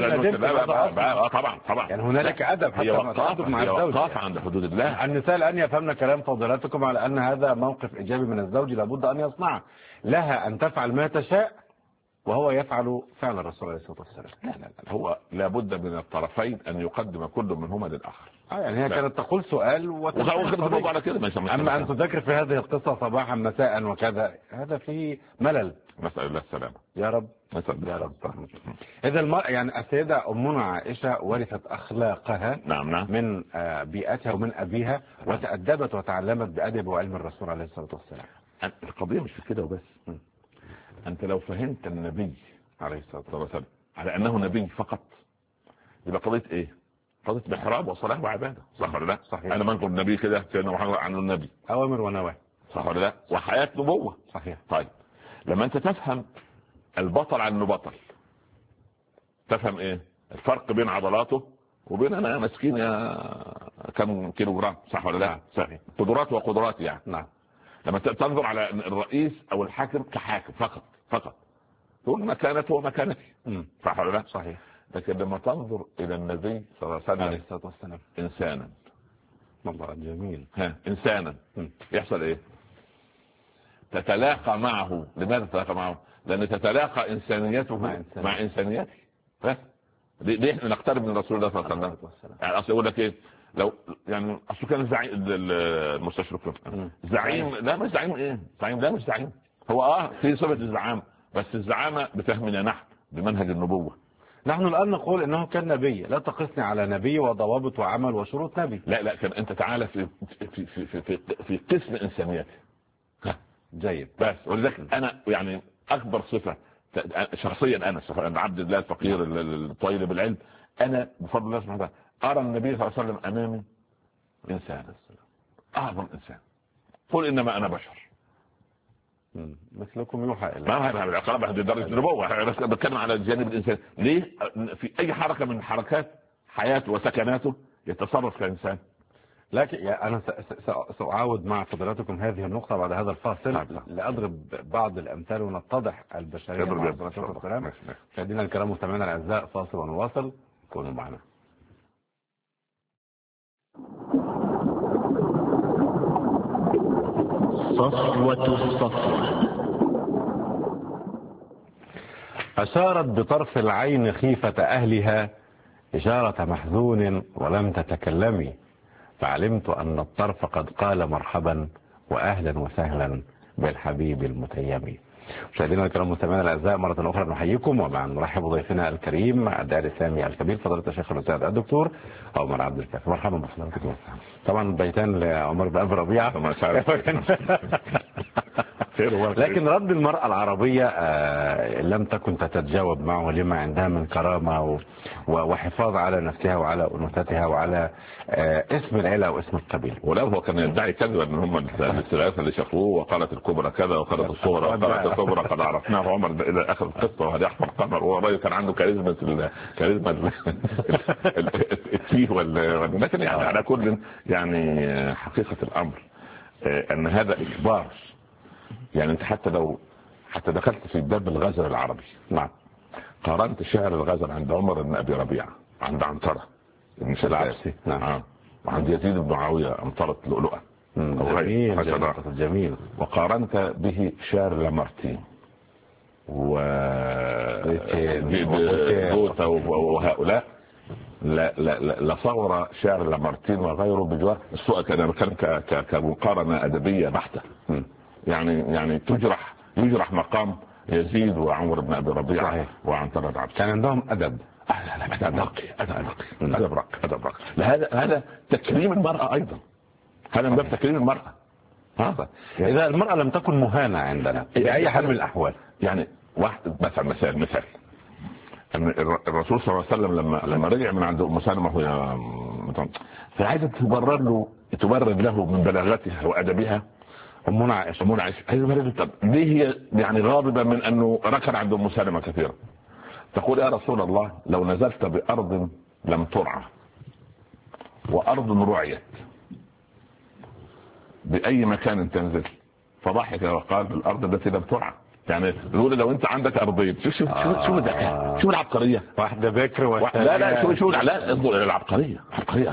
S4: طبعا
S3: يعني هنالك ادب حتى مع الزوج.
S4: وقاف عند حدود الله.
S3: النساء الان يفهمن كلام فضيلتكم على ان هذا موقف ايجابي من الزوج لابد ان يصنعه. لها ان تفعل ما تشاء وهو يفعل فعل الرسول عليه الصلاة والسلام.
S4: لا هو لابد من الطرفين ان يقدم كل منهما للاخر.
S3: يعني هي كانت تقول سؤال
S4: وخذ على كده.
S3: اما ان تذكر في هذه القصة صباحا مساء وكذا هذا فيه ملل.
S4: نسأل الله السلامة
S3: يا رب.
S4: يا رب.
S3: إذا المرأة يعني السيدة أمنا عائشة ورثت أخلاقها
S4: نعم
S3: من بيئتها ومن أبيها وتأدبت وتعلمت بأدب وعلم الرسول عليه الصلاة والسلام.
S4: القضية مش في كده وبس. أنت لو فهمت النبي عليه الصلاة والسلام على أنه نبي فقط يبقى قضية إيه؟ قضية محراب وصلاة وعبادة، صح ولا لا؟
S3: صحيح.
S4: أنا منقل النبي كده سيدنا محمد عن النبي
S3: أوامر ونواهي،
S4: صح ولا لا؟ وحياة نبوة.
S3: صحيح.
S4: طيب لما أنت تفهم البطل عن البطل تفهم إيه؟ الفرق بين عضلاته وبين أنا مسكين يا كم كيلو جرام، صح ولا لا؟
S3: صحيح.
S4: قدرات وقدرات يعني.
S3: نعم.
S4: لما تنظر على الرئيس او الحاكم كحاكم فقط تقول مكانته ومكانتي، صح ولا لا؟
S3: صحيح.
S4: لكن لما تنظر الى النبي صلى الله عليه
S3: وسلم
S4: انسانا،
S3: والله جميل،
S4: انسانا يحصل ايه؟ تتلاقى معه. لماذا تتلاقى معه؟ لان تتلاقى انسانيته مع انسانيته. ليه احنا نقترب من رسول الله صلى الله عليه وسلم؟ يعني اصل يقول لك ايه؟ لو يعني اصل كان الزعيم المستشرقين زعيم، لا مش زعيم، ايه زعيم؟ لا مش زعيم، هو في صفه الزعامه، بس الزعامه بفهمنا نحن بمنهج النبوه.
S3: نحن الان نقول انه كان نبي، لا تقسني على نبي وضوابط وعمل وشروط نبي.
S4: لا كان انت تعالى في قسم انسانيته.
S3: جيد.
S4: بس ولذلك انا يعني اكبر صفه شخصيا، انا عبد الله الفقير الطيب بالعلم، انا بفضل الله سبحانه وتعالى ارى النبي صلى الله عليه وسلم امامي انسان، اعظم انسان. قل انما انا بشر
S3: مثلكم يوحى الي.
S4: ما العقاب هذه درجه النبوه، بتكلم على الجانب الانساني. ليه؟ في اي حركه من حركات حياته وسكناته يتصرف كانسان.
S3: لكن انا ساعاود مع فضلاتكم هذه النقطه بعد هذا الفاصل لاضرب بعض الامثال ونتضح البشريه مع الصلاه والسلام. مشاهدينا الكرام مستمعينا الاعزاء، فاصل ونواصل، كونوا معنا.
S1: صفوة الصفوة.
S3: أشارت بطرف العين خيفة أهلها إشارة محزون ولم تتكلمي، فعلمت أن الطرف قد قال مرحبا وأهلا وسهلا بالحبيب المتيم. مشاهدينا الكرام مستمعينا الاعزاء، مره اخرى نحييكم ومع نرحب بضيفنا الكريم الداعي الاسلامي الكبير فضيله الشيخ الاستاذ الدكتور عمر عبد الكافي. مرحبا بحضرتك. طبعا بيتان لعمر بن ابي ربيعه لكن رد المرأة العربية لم تكن تتجاوب معه لما عندها من كرامة وحفاظ على نفسها وعلى أنوثتها وعلى اسم العيلة واسم القبيلة.
S4: ولا هو كان يدعي كذبا ان هم الثلاثة اللي شافوه وقالت الكبرى كذا وقالت الصغرى وقالت الكبرى قد عرفناه. عمر الى اخر القصة وهذا احمد قمر، وهو راجل كان عنده كاريزما التيه لكن يعني على كل يعني حقيقة الامر ان هذا اجبار. يعني انت حتى دخلت في باب الغزل العربي،
S3: نعم،
S4: قارنت شعر الغزل عند عمر بن ابي ربيعه، عند عنترة بن شداد،
S3: نعم،
S4: وعند يزيد بن معاويه امطرت لؤلؤه.
S3: جميل.
S4: وقارنت به شعر لامارتين و جوتا وهؤلاء لصور شعر لامارتين وغيره بجوار السؤال. كان كمقارنه ادبيه بحته. يعني يجرح مقام يزيد وعمر بن ابي ربيعه وعنترة العبد.
S3: كان عندهم ادب.
S4: ادب راقي. هذا تكريم المراه ايضا، هذا من باب تكريم المراه.
S3: اذا المراه لم تكن مهانه عندنا باي حال من الاحوال،
S4: يعني واحد مثال ان الرسول صلى الله عليه وسلم لما رجع من عند ام سلمة وهي فعايزه تبرر له من بلاغتها وادبها. أمنا عائشة ليه هي يعني غاضبة من أنه ركن عند أم سلمة كثيرا؟ تقول يا رسول الله لو نزلت بأرض لم ترعى وأرض رعيت بأي مكان تنزل؟ فضحك وقال الأرض التي لم ترعى. يعني يقول لو أنت عندك أرضين شو العبقرية؟
S3: واحدة بكر
S4: لا شو انظر إلى العبقرية.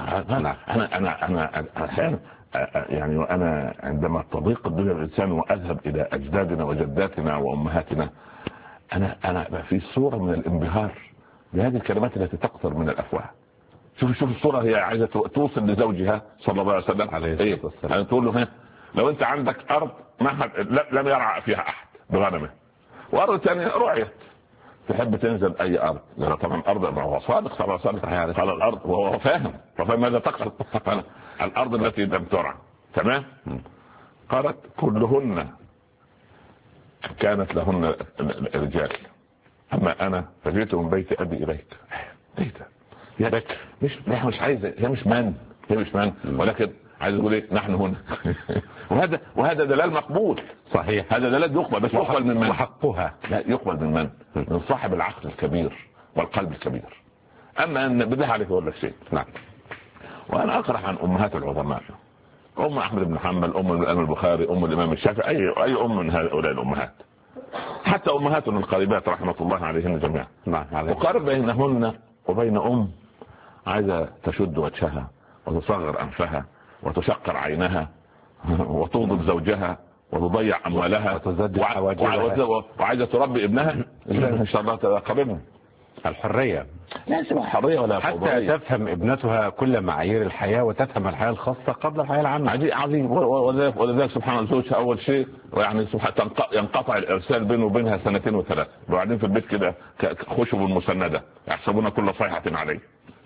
S4: أنا أحيانا يعني وانا عندما تضيق الدنيا الانسان واذهب الى اجدادنا وجداتنا وامهاتنا انا في صوره من الانبهار بهذه الكلمات التي تقطر من الافواه. شوف الصوره، هي عايزه توصل لزوجها صلى الله عليه وسلم عليه الصلاه تقول له لو انت عندك ارض ما لم يرعى فيها احد بغنمه، وارض ثانيه رعيت، تحب تنزل اي ارض؟ لا طبعا ارض، ما هو صادق صلى الله عليه وسلم قال الارض وهو فاهم ماذا تقصد. الارض التي لم ترعى. تمام. قالت كلهن كانت لهن رجال، اما انا فجئت من بيت ابي اليك. يا بك مش عايزه، هي مش من ولكن عايز اقول ايه؟ نحن هنا. وهذا دلال مقبول.
S3: صحيح،
S4: هذا دلال يقبل، بس يقبل من
S3: وحقها
S4: لا يقبل من صاحب العقل الكبير والقلب الكبير. اما ان بالله عليك اقول لك شيء.
S3: نعم.
S4: وانا اقرح عن امهات العظماء، ام احمد بن حنبل، ام الامام البخاري، ام الامام الشافعي، اي ام من هؤلاء الامهات، حتى امهاتنا القريبات رحمه الله عليهن جميعا.
S3: نعم.
S4: وقارب بينهن وبين عايزه تشد وجهها وتصغر انفها وتشقر عينها وتغضب زوجها وتضيع اموالها
S3: وعايزه
S4: تربي ابنها. ان شاء الله قبلنا لازم حريه ولا
S3: حتى
S4: فوضوية.
S3: تفهم ابنتها كل معايير الحياه وتفهم الحياه الخاصه قبل الحياه العامه.
S4: عظيم. ولذلك سبحان الله زوجها اول شيء يعني ينقطع الارسال بينه وبينها 2 و3 وبعدين في البيت كده خشب مسنده يحسبون كل صيحه عليه.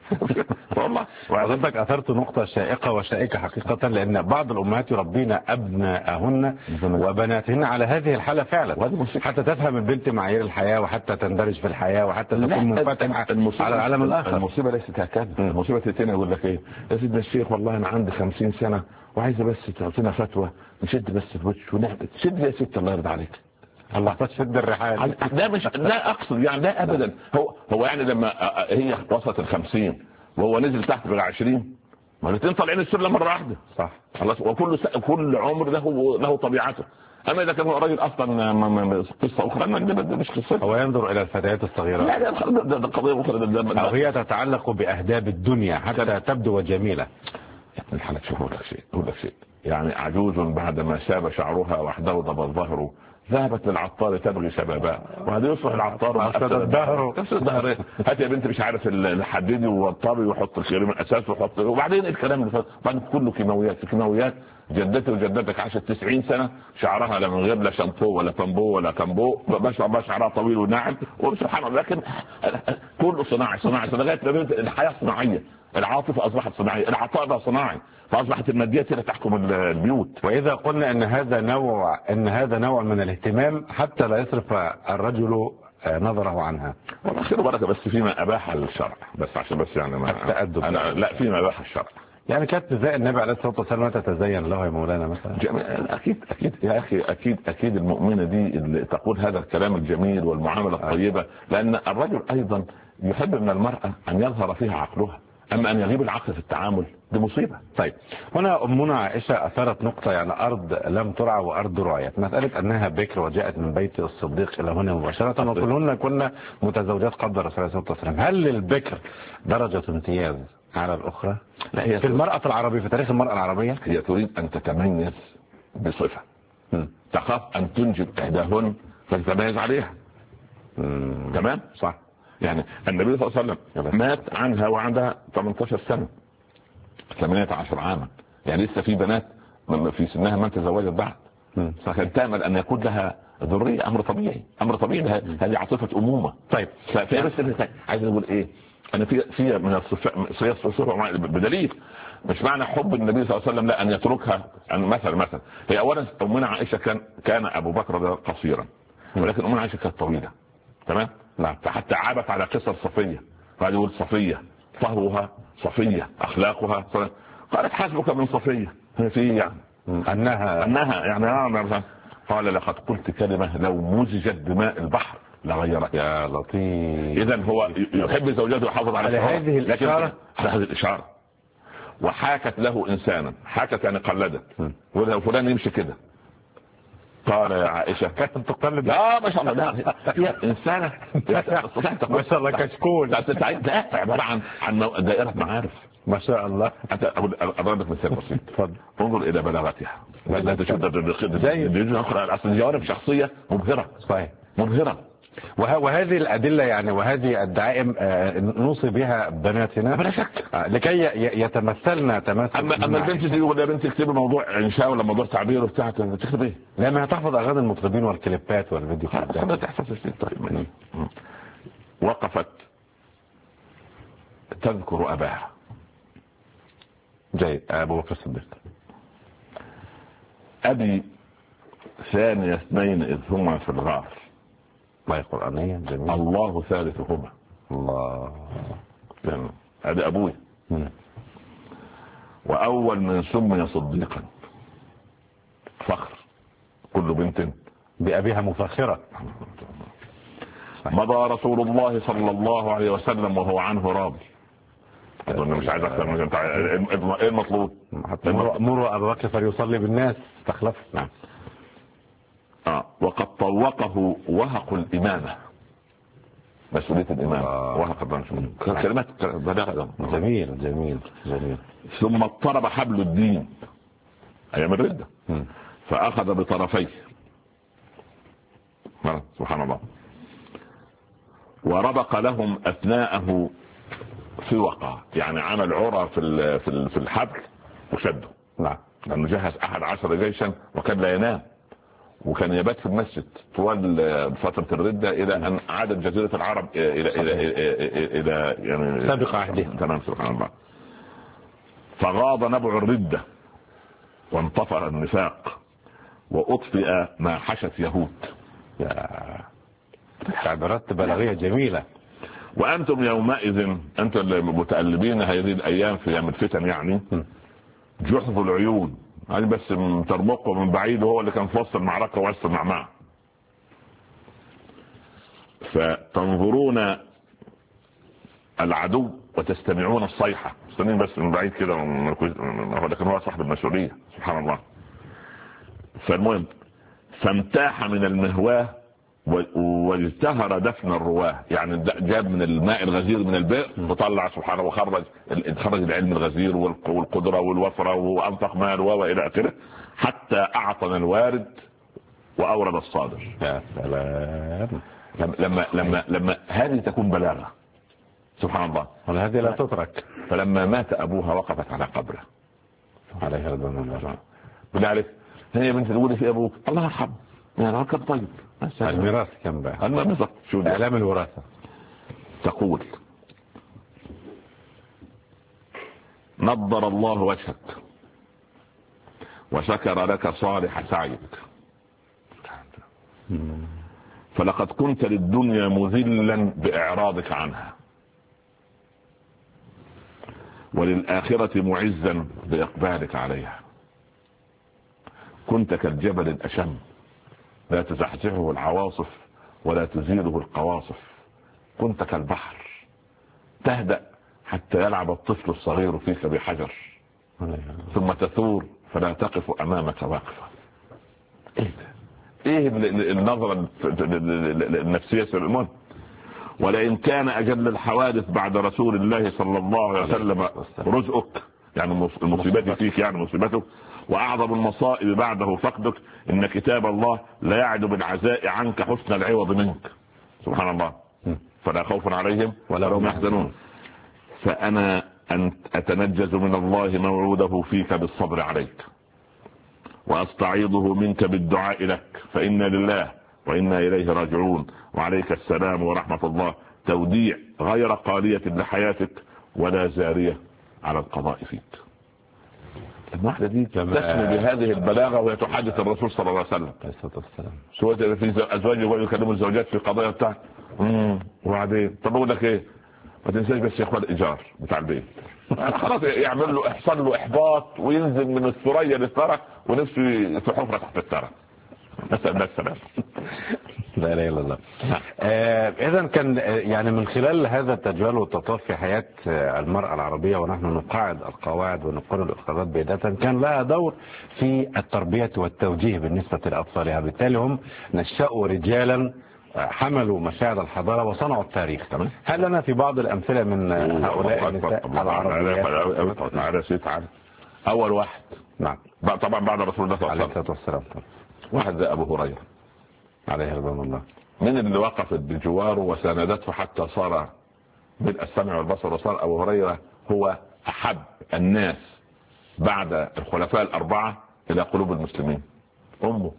S4: والله
S3: وحضرتك اثرت نقطه شائقه وشائكه حقيقه، لان بعض الامهات يربين ابنائهن وبناتهن على هذه الحاله فعلا، حتى تفهم البنت معايير الحياه وحتى تندرج في الحياه وحتى تكون منفتحه على العالم الاخر.
S4: المصيبه ليست هكذا. المصيبه الثانيه يقول لك ايه يا سيدنا الشيخ والله انا عندي 50 سنه وعايزه بس تعطينا فتوى نشد بس في وش ونعمل. شد يا ست الله يرضى عليك.
S3: الله تشد الرحال.
S4: لا مش لا اقصد يعني لا ابدا. هو يعني لما هي وصلت ال50 وهو نزل تحت بال20 ما الاثنين طالعين السلة مرة واحدة.
S3: صح
S4: خلاص. كل عمر له طبيعته. اما اذا كان هو راجل اصلا قصة اخرى مش قصة.
S3: هو ينظر الى الفتيات الصغيرة.
S4: لا ده قضية اخرى.
S3: او هي تتعلق باهداب الدنيا حتى تبدو جميلة.
S4: الحالة شوف اقول لك شيء يعني عجوز بعدما شاب شعرها واحدوضب الظهر ذهبت للعطار تبغي شبابها وهذا يصبح العطار
S3: افسد الدهر.
S4: هات يا بنت مش عارف الحديد والطابي ويحط الكريم الاساس ويحط وبعدين الكلام اللي بعد كله كيماويات. جدتي وجدتك عاشت 90 سنة شعرها لا من غير لا شامبو ولا طنبو ولا كامبو ما شعرها طويل وناعم وسبحان الله. لكن كله صناعي لغايه الحياه صناعيه. العاطفه اصبحت صناعيه. العطاء بقى صناعي فاصبحت الماديات هي تحكم البيوت.
S3: واذا قلنا ان هذا نوع من الاهتمام حتى لا يصرف الرجل نظره عنها.
S4: والله خير وبركه بس فيما اباح الشرع بس عشان بس يعني ما
S3: التأدب.
S4: لا فيما اباح الشرع.
S3: يعني كانت زي النبي عليه الصلاه والسلام تتزين له يا مولانا مثلا.
S4: اكيد يا اخي اكيد المؤمنه دي اللي تقول هذا الكلام الجميل والمعامله الطيبه لان الرجل ايضا يحب من المراه ان يظهر فيها عقلها. اما ان يغيب العقل في التعامل دي مصيبه.
S3: طيب هنا امنا عائشه اثارت نقطه يعني ارض لم ترعى وارض رعيت. مساله انها بكر وجاءت من بيت الصديق الى هنا مباشره وكلهن كنا متزوجات قبل الرسول عليه الصلاه والسلام. هل للبكر درجه امتياز على الاخرى؟
S4: لا هي
S3: في المراه العربيه في تاريخ المراه العربيه
S4: هي تريد ان تتميز بصفه تخاف ان تنجب احداهن فتتميز عليها. تمام
S3: صح.
S4: يعني النبي صلى الله عليه وسلم مات عنها وعندها 18 سنة 18 عاما. يعني لسه في بنات في سنها ما تزوجت بعد فكانت تأمل أن يكون لها ذرية. أمر طبيعي هذه عاطفة أمومة.
S3: طيب
S4: ففي بس عايز أقول إيه أنا في من الصفات بدليل مش معنى حب النبي صلى الله عليه وسلم لا أن يتركها. أن مثلا هي أولا أمنا عائشة كان أبو بكر قصيرا ولكن أمنا عائشة كانت طويلة. تمام. نعم. فحتى عابت على قصة صفية قال يقول صفية طهرها صفية أخلاقها قالت حسبك من صفية في يعني أنها يعني قال لقد قلت كلمة لو مزجت بماء البحر لغيرت.
S3: يا لطيف.
S4: إذن هو يحب زوجته ويحافظ على
S3: هذه
S4: الإشارة وحاكت له إنسانا حاكت يعني قلدت وفلان يمشي كده قال يا عائشة
S3: كانت تقلد.
S4: لا ما شاء الله ده إنسانة
S3: ما شاء الله كشكول.
S4: لا عبارة عن دائرة معارف
S3: ما شاء الله.
S4: أضرب لك مثال بسيط.
S3: اتفضل.
S4: انظر إلى بلاغتها. لا تشوف أصل جوانب شخصية مبهرة.
S3: صحيح.
S4: مبهرة.
S3: وهذه الأدلة يعني وهذه الدعائم نوصي بها بناتنا
S4: بلا شك
S3: لكي يتمثلن تمثل.
S4: أما البنت دي ولا بنت تكتب موضوع إنشاء ولا موضوع تعبير وبتاع تكتب إيه؟
S3: لا ما هتحفظ أغاني المطربين والكليبات والفيديو.
S4: خلاص تحفظ الشيء. طيب وقفت تذكر أباها.
S3: جيد. أبو بكر الصديق.
S4: أبي ثاني اثنين إذ هما في الغار.
S3: ما قرآنية جميل.
S4: الله ثالثهما.
S3: الله.
S4: هذا أبوي. وأول من سمي صديقا فخر. كل بنت
S3: بأبيها مفخرة.
S4: مضى رسول الله صلى الله عليه وسلم وهو عنه راضي. أظن مش عايز أكثر من إيه المطلوب.
S3: مروا أبو بكر فليصلي بالناس استخلف. نعم.
S4: وقد طوقه وهق الإمامة. مسؤولية الإمامة وهق كلمات بلاغة.
S3: جميل.
S4: ثم اضطرب حبل الدين أيام الردة فأخذ بطرفيه سبحان الله وربق لهم أثناءه في وقع، يعني عمل عرى في الحبل وشده.
S3: نعم.
S4: لأنه جهز 11 جيشا وكان لا ينام، وكان يبات في المسجد طوال فترة الردة إلى أن عادت جزيرة العرب إلى يعني
S3: سابق عهدها.
S4: تمام سبحان الله. فغاض نبع الردة وانطفأ النفاق وأطفئ ما حشت يهود.
S3: تعبيرات بلاغية جميلة.
S4: وأنتم يومئذ، أنتم المتألبين هذه الأيام في أيام الفتن يعني جحظ العيون، يعني بس ترمقه من بعيد، وهو اللي كان في وسط المعركة ووسط المعمعة، فتنظرون العدو وتستمعون الصيحة، مستنين بس من بعيد كده، لكن هو صاحب المسؤولية سبحان الله. فالمهم فامتاح من المهواه واجتهر دفن الرواه، يعني جاب من الماء الغزير من البئر وطلع سبحانه وخرج العلم الغزير والقدرة والوفرة وأنفق ماله وإلى آخره، حتى أعطنا الوارد وأورد الصادر.
S3: يا سلام.
S4: لما هذه تكون بلاغة سبحان الله،
S3: وهذه لا تترك.
S4: فلما مات أبوها وقفت على قبره
S3: عليه رضوان الله.
S4: بالله عليك، هي بنت تقولي في أبوك الله يرحمه، يعني كان طيب.
S3: الميراث كم بقى؟
S4: بالضبط. شو
S3: إعلام الوراثة.
S4: تقول نضر الله وجهك وشكر لك صالح سعيك، فلقد كنت للدنيا مذلا بإعراضك عنها، وللآخرة معزا بإقبالك عليها. كنت كالجبل الأشم لا تزحزحه العواصف ولا تزيله القواصف. كنت كالبحر تهدأ حتى يلعب الطفل الصغير فيك بحجر، ثم تثور فلا تقف أمامك واقفة. ايه النظرة النفسية سليمان. ولئن كان أجل الحوادث بعد رسول الله صلى الله عليه وسلم رزقك، يعني المصيبات فيك يعني مصيبتك، وأعظم المصائب بعده فقدك، إن كتاب الله لا يعد بالعزاء عنك حسن العوض منك سبحان الله، فلا خوف عليهم ولا هم يحزنون. فأنا أن أتنجز من الله موعوده فيك بالصبر عليك، وأستعيضه منك بالدعاء لك، فإنا لله وإنا إليه راجعون، وعليك السلام ورحمة الله. توديع غير قالية لحياتك ولا زارية على القضاء فيك. الواحدة دي تسمو بهذه البلاغة وهي تحدث الرسول صلى الله عليه وسلم. سواء في أزواج يكلموا الزوجات في قضايا بتاعت وبعدين طب أقول لك إيه، ما تنساش بس يا اخوان الإيجار بتاع البيت. خلاص يعمل له يحصل له إحباط وينزل من الثريا للثرى ونفسه في حفرة تحت الثرى. نسأل الله السلام.
S3: لا اله الا الله. اذا كان يعني من خلال هذا التجوال والتطور في حياة المرأة العربية، ونحن نقاعد القواعد ونقر الإقرارات بيدة، كان لها دور في التربية والتوجيه بالنسبة لأطفالها. بالتالي هم نشأوا رجالا حملوا مشاعر الحضارة وصنعوا التاريخ. هل لنا في بعض الأمثلة من هؤلاء النساء
S4: العربيات؟ أول واحد نعم طبعا بعد رسول الله صلى الله عليه
S3: وسلم
S4: واحد زي أبو هريرة
S3: عليه رضوان الله.
S4: من اللي وقفت بجواره وساندته حتى صار بدء السمع والبصر، وصار أبو هريرة هو أحب الناس بعد الخلفاء الأربعة إلى قلوب المسلمين. أمه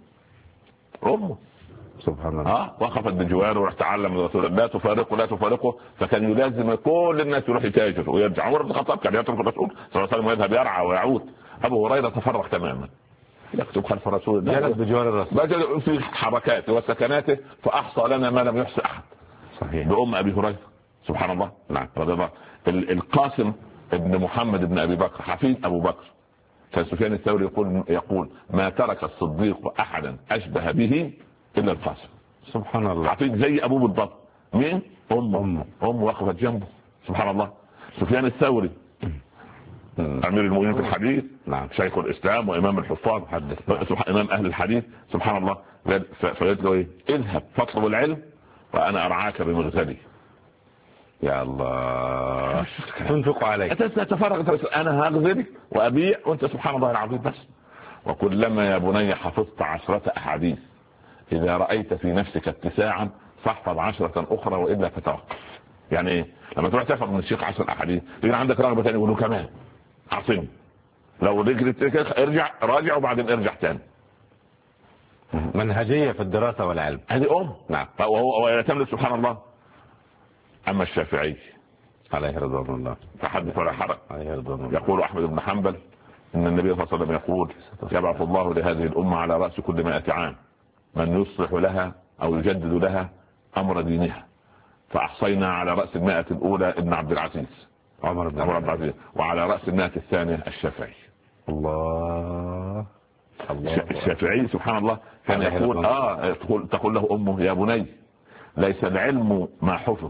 S4: سبحان الله وقفت بجواره وراح تعلم الرسول لا تفارقه، فكان يلازم كل الناس يروح يتاجر ويرجع. عمر بن الخطاب كان يترك الرسول صلى الله عليه وسلم ويذهب يرعى ويعود. أبو هريرة تفرغ تماما يكتب خلف رسول الله،
S3: جلس بجوار الرسول
S4: في حركاته وسكناته، فأحصى لنا ما لم يحصى أحد.
S3: صحيح.
S4: بأم أبي هريرة سبحان الله. نعم رضي الله. القاسم ابن محمد ابن أبي بكر حفيد أبو بكر، كان سفيان الثوري يقول ما ترك الصديق أحدا أشبه به إلا القاسم.
S3: سبحان الله.
S4: حفيد زي أبوه بالضبط. مين؟ أمه وقفت جنبه سبحان الله. سفيان الثوري أمير المؤمنين في الحديث،
S3: نعم
S4: شيخ الإسلام وإمام الحفاظ إمام أهل الحديث سبحان الله. فقالت له إيه؟ اذهب فاطلب العلم وأنا أرعاك بمغزلي.
S3: يا الله تنفق عليك
S4: تفرغ أنا هغزلك وأبيع وأنت سبحان الله العظيم بس. وكلما يا بني حفظت 10 أحاديث إذا رأيت في نفسك اتساعا فاحفظ 10 أخرى وإلا فتوقف. يعني ايه؟ لما تروح تحفظ من الشيخ 10 احاديث يجي عندك رغبه ثانيه يقولوا كمان اعطني، لو رجلت ارجع راجع وبعدين ارجع ثاني.
S3: منهجيه في الدراسه والعلم،
S4: هذه نعم. وهو يعتمد سبحان الله. اما الشافعي
S3: عليه رضوان الله
S4: فحدث ولا حرج.
S3: عليه رضوان الله.
S4: يقول احمد بن حنبل ان النبي صلى الله عليه وسلم يقول يبعث الله لهذه الامه على راس كل 100 عام من يصلح لها او يجدد لها امر دينها، فاحصينا على راس 100 الاولى ابن عبد العزيز عمر بن عبد العزيز، وعلى راس 100 الثانيه الشافعي.
S3: الله
S4: الشافعي سبحان الله كان يقول تقول له امه يا بني ليس العلم ما حفظ،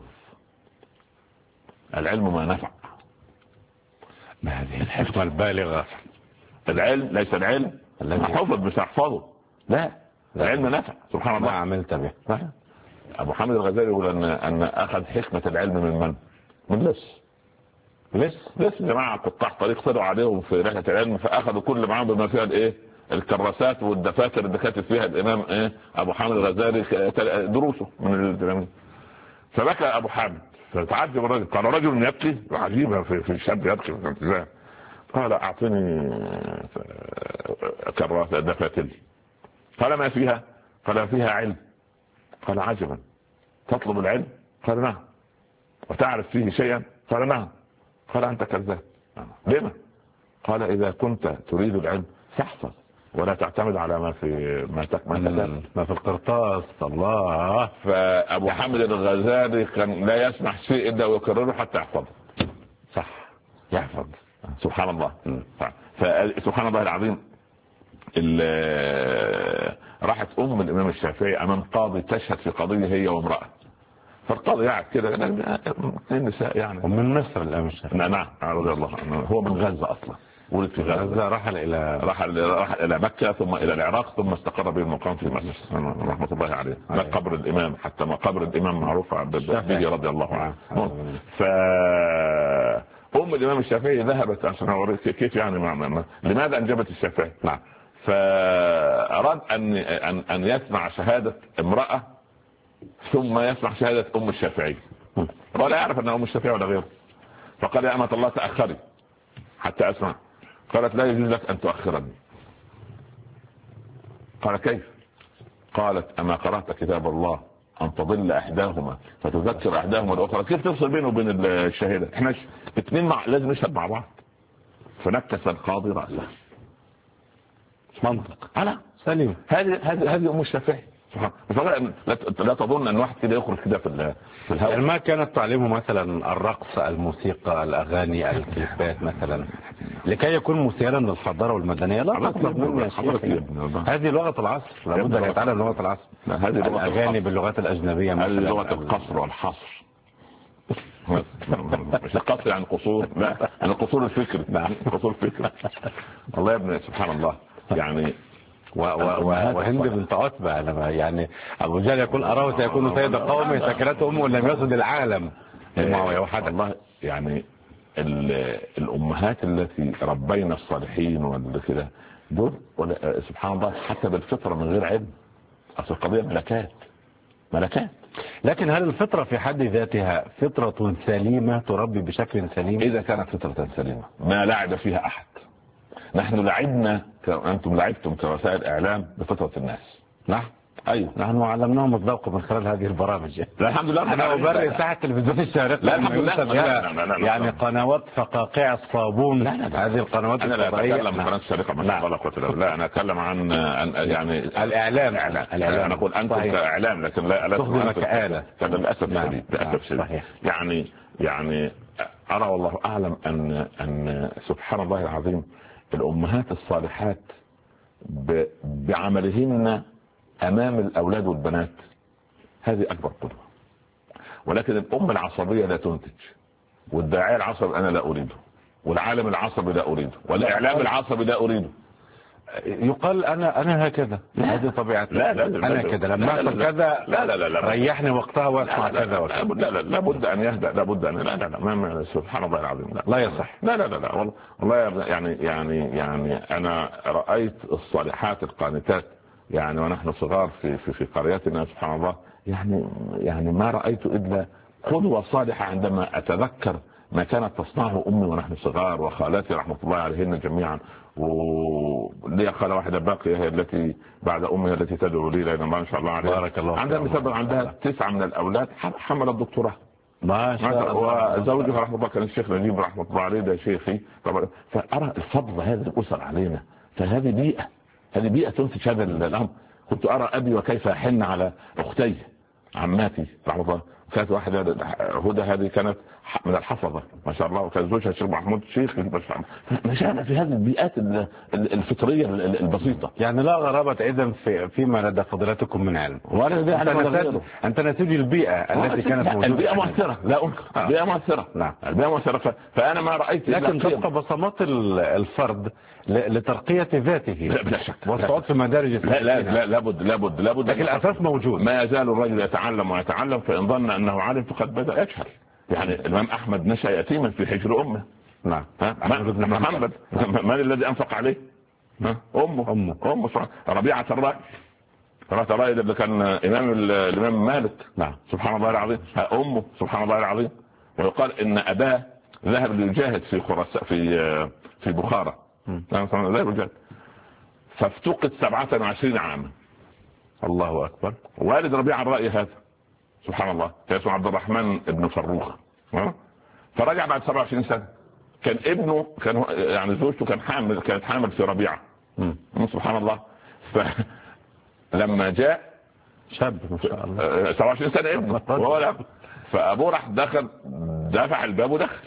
S4: العلم ما نفع.
S3: ما هذه الحكمة البالغة.
S4: العلم ليس العلم ما حفظ مش هحفظه، لا العلم نفع سبحان الله.
S3: ما عملت به.
S4: ابو حامد الغزالي يقول ان اخذ حكمة العلم من لص جماعة قطاع طريق طلعوا عليهم في رحلة العلم، فاخذوا كل معهم بما فيها الايه الكراسات والدفاتر اللي كاتب فيها الامام ابو حامد الغزالي دروسه من الامام. فبكى ابو حامد فتعجب الرجل، قال رجل يبكي؟ عجيبه في شاب يبكي ازاي؟ قال اعطني كراسة دفاتر. قال ما فيها؟ قال فيها علم. قال عجبا، تطلب العلم؟ قال نعم. وتعرف فيه شيئا؟ قال نعم. قال انت كذاب. لما؟ قال اذا كنت تريد العلم فاحفظ ولا تعتمد على ما في القرطاس. الله. فابو حامد الغزالي كان لا يسمح شيء الا ويكرره حتى يحفظه.
S3: صح يحفظ.
S4: سبحان الله. فسبحان الله العظيم. راحت الامام الشافعي امام قاضي تشهد في قضيه هي وامراه، فالقاضي قاعد كده اثنين نساء يعني
S3: ومن مصر الامام الشافعي.
S4: نعم رضي الله عنه. هو من غزه اصلا، ولد في غزه، رحل الى مكه ثم الى العراق ثم استقر به المقام في مصر رحمه الله عليه. ده قبر الامام، حتى ما قبر الامام معروف عبد الشافعي رضي الله عنه. الامام الشافعي ذهبت عشان اوريك كيف يعني لماذا انجبت الشافعي. نعم. فاراد ان يسمع شهاده امراه ثم يسمع شهاده ام الشافعي، ولا يعرف ان ام الشافعي ولا غيره. فقال يا امة الله تاخري حتى اسمع. قالت لا يجوز لك ان تؤخرني. قال كيف؟ قالت اما قرأت كتاب الله ان تضل احداهما فتذكر احداهما الاخرى. كيف تفصل بينه وبين الشهيدة؟ احنا اثنين لازم نشهد مع بعض. فنكس القاضي رأسه.
S3: منطق
S4: على
S3: سليم.
S4: هذه ام الشافعي. لا تظن ان واحد كده يخرج كده في الهواء.
S3: يعني ما كانت تعلمه مثلا الرقص، الموسيقى، الاغاني، الكليبات مثلا لكي يكون مثيرا للحضاره والمدنيه؟ لا تطلب منه يا شيخ. هذه لغه العصر، لابد ان يتعلم لغه العصر.
S4: هذه
S3: الاغاني باللغات الاجنبيه مثلا،
S4: هذه لغه القصر والحصر. مش القصر يعني قصور، لا يعني قصور الفكر. قصور الفكر. والله يا ابني سبحان الله. يعني
S3: وهند بنت عتبة يعني ابو جهل يقول اراه سيكون سيد قومه سكنته امه لم يسد العالم.
S4: والله يعني الامهات التي ربينا الصالحين وكذا دول سبحان الله حتى بالفطره من غير علم. اصل القضيه ملكات.
S3: لكن هل الفطره في حد ذاتها فطره سليمه تربي بشكل سليم؟
S4: اذا كانت فطره سليمه ما لعب فيها احد. نحن لعبنا، انتم لعبتم كوسائل اعلام بفطره الناس.
S3: نعم ايوه، نحن علمناهم الذوق من خلال هذه البرامج.
S4: لا الحمد لله.
S3: انا ابرئ ساحه التلفزيون الشارقه.
S4: لا الحمد لله.
S3: يعني قنوات فقاقيع الصابون. هذه القنوات
S4: انا لا اتكلم عن قناه الشارقه ما شاء الله. لا انا اتكلم عن يعني
S3: الاعلام.
S4: انا اقول انتم كاعلام لكن لا
S3: تخدم كآلة.
S4: للاسف الشديد. للاسف الشديد. يعني ارى والله اعلم ان سبحان الله العظيم الامهات الصالحات بعملهن امام الاولاد والبنات هذه اكبر قدوه. ولكن الام العصبيه لا تنتج، والداعيه العصبي انا لا اريده، والعالم العصبي لا اريده، والاعلام العصبي لا اريده.
S3: يقال انا هكذا، هذه طبيعتي.
S4: لا
S3: انا كذا لما يحصل كذا لا ريحني وقتها واسمع كذا وكذا.
S4: لا بد ان يهدأ، لا بد ان لا سبحان الله العظيم.
S3: لا يصح.
S4: لا والله يعني انا رايت الصالحات القانتات يعني ونحن صغار في قريتنا سبحان الله. يعني ما رايت الا قدوة صالحة عندما أتذكر ما كانت تصنعه أمي ونحن صغار، وخالاتي رحمة الله عليهن جميعا. ولي خالة واحدة باقية هي التي بعد أمها التي تدعو لي لأن ما شاء الله عليها.
S3: بارك الله.
S4: عندها مثلا عندها 9 من الأولاد حمل الدكتوراه
S3: ما شاء الله.
S4: وزوجها رحمه الله كان الشيخ نجيب رحمه الله عليه، ده شيخي طبعا. فأرى الفضل هذه الأسر علينا، فهذه بيئة، هذه بيئة تنتج هذا الأمر. كنت أرى أبي وكيف يحن على أختي عماتي رحمه الله. كانت واحدة هدى هذه كانت من الحفظة ما شاء الله، وكان زوجها الشيخ محمود شيخ ما شاء الله. نشأنا في هذه البيئات الفطرية البسيطة.
S3: يعني لا غرابة إذن فيما لدى فضيلتكم من علم. أنت نتيجة البيئة التي كانت موجودة.
S4: البيئة مؤثرة، لا أنكر. البيئة مؤثرة.
S3: نعم.
S4: البيئة مؤثرة. فأنا ما رأيت
S3: لكن تبقى بصمات الفرد لترقية ذاته.
S4: لا بلا شك.
S3: والصعود في مدارج
S4: لا لا لا لابد.
S3: لكن الأساس موجود.
S4: ما يزال الرجل يتعلم ويتعلم، فإن ظن أنه عالم فقد بدأ يجهل. يعني الإمام أحمد نشأ يتيما في حجر أمه.
S3: نعم.
S4: محمد من الذي أنفق عليه؟ أمه. ربيعة الرأي. ربيعة الرأي اللي كان الإمام مالك.
S3: نعم. سبحان
S4: الله العظيم. أمه سبحان الله العظيم. ويقال إن أباه ذهب ليجاهد في خراسان في بخارى. فافتقد 27 عاما.
S3: الله أكبر.
S4: والد ربيع الرأي هذا سبحان الله كان اسمه عبد الرحمن ابن فروخ. فرجع بعد 27 سنة. كان ابنه كان يعني زوجته كانت حامل في ربيعة. سبحان الله. فلما جاء
S3: شاب ما شاء الله
S4: 27 سنة ابنه فأبوه راح دفع الباب ودخل،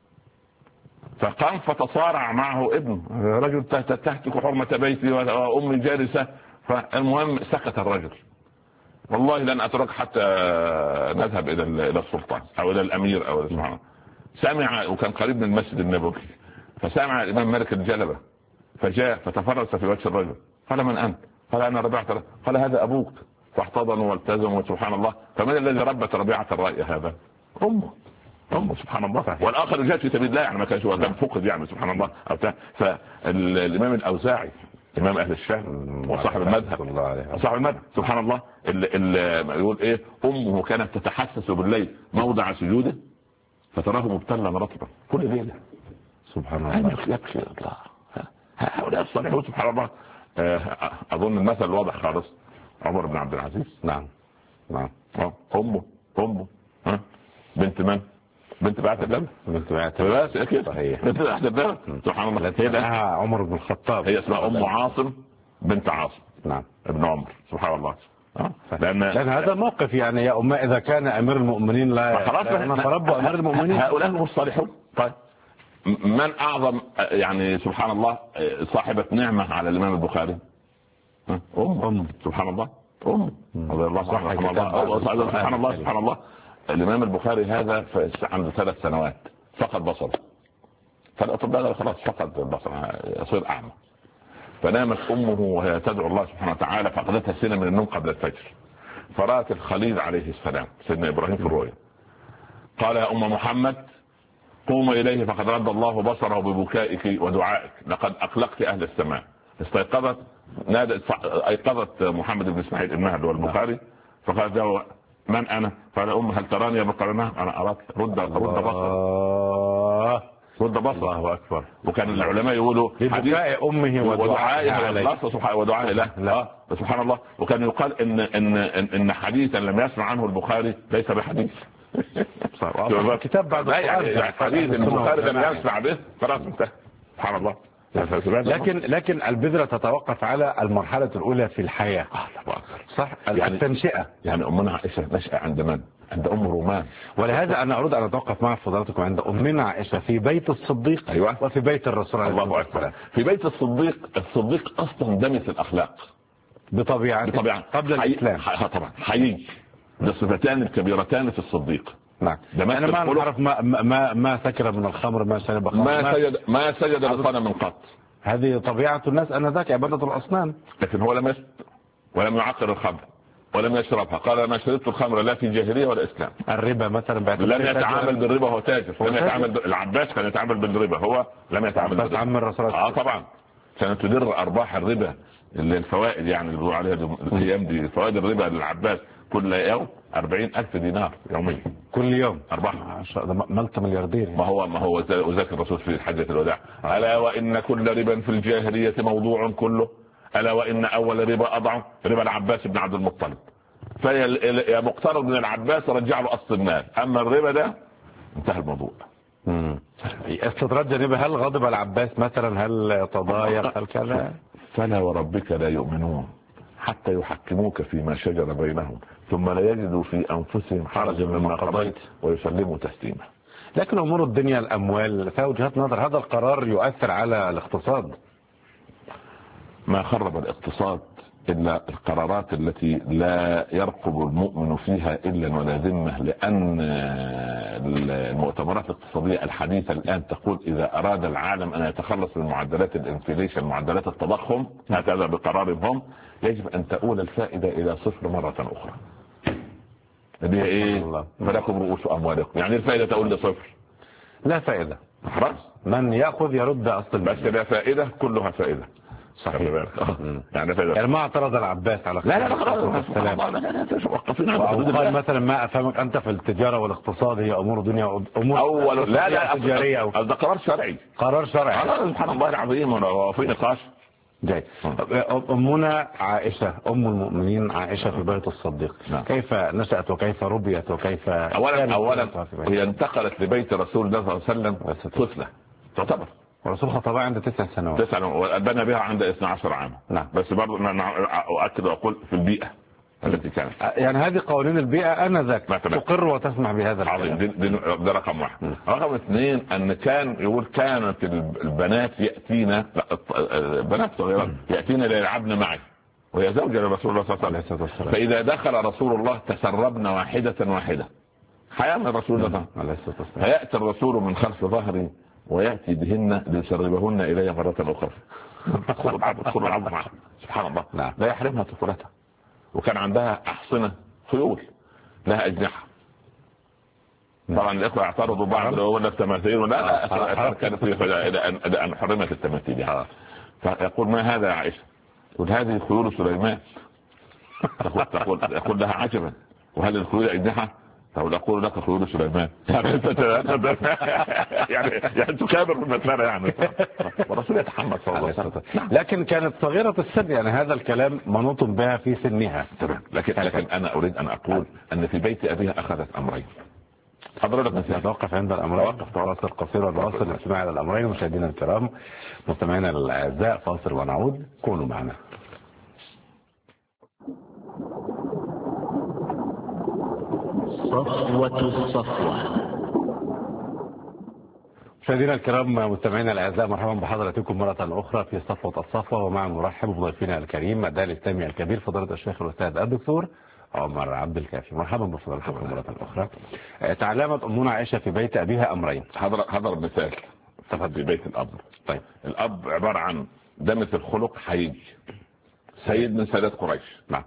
S4: فقام فتصارع معه ابنه. رجل تهتك حرمة بيتي وأمي جالسة. فالمهم سكت الرجل. والله لن أترك حتى نذهب إلى السلطان أو إلى الأمير أو سبحانه. سمع وكان قريب من المسجد النبوي، فسمع الإمام مالك الجلبة فجاء فتفرس في وجه الرجل. قال من أنت؟ قال أنا ربيعة. قال هذا أبوك. فاحتضنوا والتزموا سبحان الله. فمن الذي ربت ربيعة الرأي هذا؟ أمه سبحان الله. والآخر جاء في سبيل الله يعني ما كانش هو كان فقد يعني سبحان الله. فالإمام الأوزاعي إمام أهل الشام وصاحب المذهب سبحان الله اللي يقول إيه أمه كانت تتحسس بالليل موضع سجوده فتراه مبتلا رطبا كل ليلة.
S3: سبحان الله.
S4: يبكي الله. هؤلاء الصالحون سبحان الله. أظن المثل واضح خالص. عمر بن عبد العزيز.
S3: نعم.
S4: أمه بنت من؟ بنت بعت الدم. بس اكيد صحيح. بنت بعت الدم سبحان الله.
S3: هي عمر بن الخطاب.
S4: هي اسمها ام عاصم بنت عاصم.
S3: نعم.
S4: ابن عمر سبحان الله.
S3: لان هذا موقف يعني يا أمة إذا كان أمير المؤمنين لا فربوا أمير المؤمنين.
S4: هؤلاء هم الصالحون. طيب من أعظم يعني سبحان الله صاحبة نعمة على الإمام البخاري؟ أم سبحان الله. رضي الله عنه. سبحان الله. الإمام البخاري هذا عنده 3 سنوات فقد بصره. فالأطباء خلاص فقد البصر يصير أعمى. فنامت أمه وهي تدعو الله سبحانه وتعالى فقدتها سنة من النوم قبل الفجر. فرأت الخليل عليه السلام سيدنا إبراهيم في الرؤيا. قال يا أم محمد قوم إليه فقد رد الله بصره ببكائك ودعائك لقد أقلقت أهل السماء. استيقظت أيقظت محمد بن إسماعيل ابنها اللي هو البخاري. فقال له من أنا؟ قال أم هل تراني يا بقرناه؟ أنا أراك. رد بصر.
S3: الله أكبر.
S4: وكان العلماء يقولوا
S3: ببكاء أمه
S4: ودعائه له. سبحان الله. وكان يقال إن حديثا لم يسمع عنه البخاري ليس بحديث.
S3: كتاب بعد
S4: حديث البخاري لم يسمع به خلاص انتهى. سبحان الله.
S3: لكن البذرة تتوقف على المرحلة الأولى في الحياة. صح. التنشئة.
S4: يعني أمنا عائشة نشأ عند من؟ عند أم رومان.
S3: ولهذا أنا أريد أن أتوقف مع فضلاتكم عند أمنا عائشة في بيت الصديق.
S4: أيوة.
S3: وفي بيت الرسول عليه
S4: الله أكبر. في بيت الصديق أصلا دمث الأخلاق
S3: بطبيعة قبل الإسلام.
S4: طبعا حيي. الصفتان الكبيرتان في الصديق.
S3: نعم. أنا ما نعرف ما سكر من الخمر ما شرب
S4: خمر ما سجد لصنم من قط.
S3: هذه طبيعة الناس أنذاك عبادة الأصنام.
S4: لكن هو لم يسجد ولم يعقر الخمر ولم يشربها. قال ما شربت الخمر لا في جاهلية ولا إسلام.
S3: الربا مثلا
S4: لم يتعامل بالربا. هو تاجر. لم يتعامل. العباس كان يتعامل بالربا. هو لم يتعامل
S3: بالربا. بس عم الرسول
S4: طبعا كانت تدر أرباح الربا اللي الفوائد يعني اللي بيقولوا عليها الايام دي فوائد الربا للعباس كل يوم 40,000 دينار يوميا
S3: كل يوم
S4: 4.
S3: ملت ملياردير.
S4: ما هو وذاك الرسول في حجة الوداع ألا وإن كل ربا في الجاهلية موضوع كله، ألا وإن أول ربا أضع ربا العباس بن عبد المطلب، فيا مقترض من العباس رجع له أصل المال، أما الربا ده انتهى الموضوع.
S3: استدراج الربا، هل غضب العباس مثلا؟ هل تضايق؟ هل كذا؟
S4: فلا وربك لا يؤمنون حتى يحكموك فيما شجر بينهم ثم لا يجدوا في أنفسهم حرجا مما قضيت ويسلموا تسليما.
S3: لكن أمور الدنيا الأموال فيها وجهات نظر، هذا القرار يؤثر على الاقتصاد.
S4: ما خرب الاقتصاد إلا القرارات التي لا يرقب المؤمن فيها إلا ولا ذمة، لأن المؤتمرات الاقتصادية الحديثة الآن تقول إذا أراد العالم أن يتخلص من معدلات الانفليشن، معدلات التضخم، هكذا بقرارهم يجب أن تؤول الفائدة إلى 0 مرة أخرى. هذه إيه؟ فلكم رؤوس أموالكم، يعني الفائدة تؤول ل0.
S3: لا فائدة،
S4: خلاص
S3: من يأخذ يرد أصل،
S4: بس لا فائدة، كلها فائدة.
S3: صحيح.
S4: يعني
S3: ما اعترض العباس على
S4: لا
S3: قال مثلا ما افهمك انت في التجاره والاقتصاد، هي امور دنيا امور
S4: اول لا
S3: تجاريه،
S4: ده قرار شرعي،
S3: قرار شرعي.
S4: سبحان الله العظيم. وفي نقاش
S3: جاي. امنا عائشه ام المؤمنين عائشه في بيت الصديق، كيف نشأت وكيف ربيت وكيف
S4: اولا هي انتقلت لبيت رسول الله صلى الله عليه وسلم طفله تعتبر،
S3: والرسول خطبها عند 9 سنوات،
S4: وأبنى بها عند 12 عاما.
S3: نعم.
S4: بس برضه أؤكد وأقول في البيئة التي كانت،
S3: يعني هذه قوانين البيئة آنذاك تقر وتسمح بهذا
S4: العظيم. ده رقم 1. رقم 2 أن كان يقول كانت البنات يأتينا، بنات صغيرات يأتينا ليلعبن معي، وهي زوجة لرسول الله صلى الله عليه وسلم. فإذا دخل رسول الله تسربن واحدة حياة من رسول الله عليه الصلاة والسلام، فيأتي الرسول من خلف ظهري ويأتي بهن ليسربهن إلي مرة أخرى. تدخل العبد معها، سبحان الله.
S3: نعم.
S4: لا يحرمها طفولتها. وكان عندها أحصنة خيول لها أجنحة. طبعا الإخوة اعترضوا بعض ولا التماثيل، ولا كانت إلى أن حرمت التماثيل. فيقول ما هذا يا عائشة؟ يقول هذه خيول سليمان. تقول لها عجبا، وهل الخيول أجنحة؟ أقول لك خيول سليمان. يعني تكابر بالمسألة يعني. والرسول يتحمل صلى الله عليه وسلم.
S3: لكن كانت صغيرة السن، يعني هذا الكلام منوط بها في سنها.
S4: لكن أنا أريد أن أقول أن في بيت أبيها أخذت أمرين. حضرتك
S3: نتوقف عند الأمرين، فاصل قصير ونواصل الاستماع إلى الأمرين. مشاهدينا الكرام مستمعينا الأعزاء، فاصل ونعود، كونوا معنا.
S1: صفوة الصفوة.
S3: مشاهدينا الكرام مستمعينا الاعزاء، مرحبا بحضراتكم مرة أخرى في صفوة الصفوة، ومع نرحب بضيفنا الكريم الداعية الإسلامي الكبير فضيلة الشيخ الأستاذ الدكتور عمر عبد الكافي. مرحبا بفضيلتكم مرة أخرى. تعلمت أمنا عائشة في بيت أبيها أمرين.
S4: هذا المثال في بيت الأب.
S3: طيب،
S4: الأب عبارة عن دمث الخلق حيي، سيد من سادات قريش.
S3: نعم.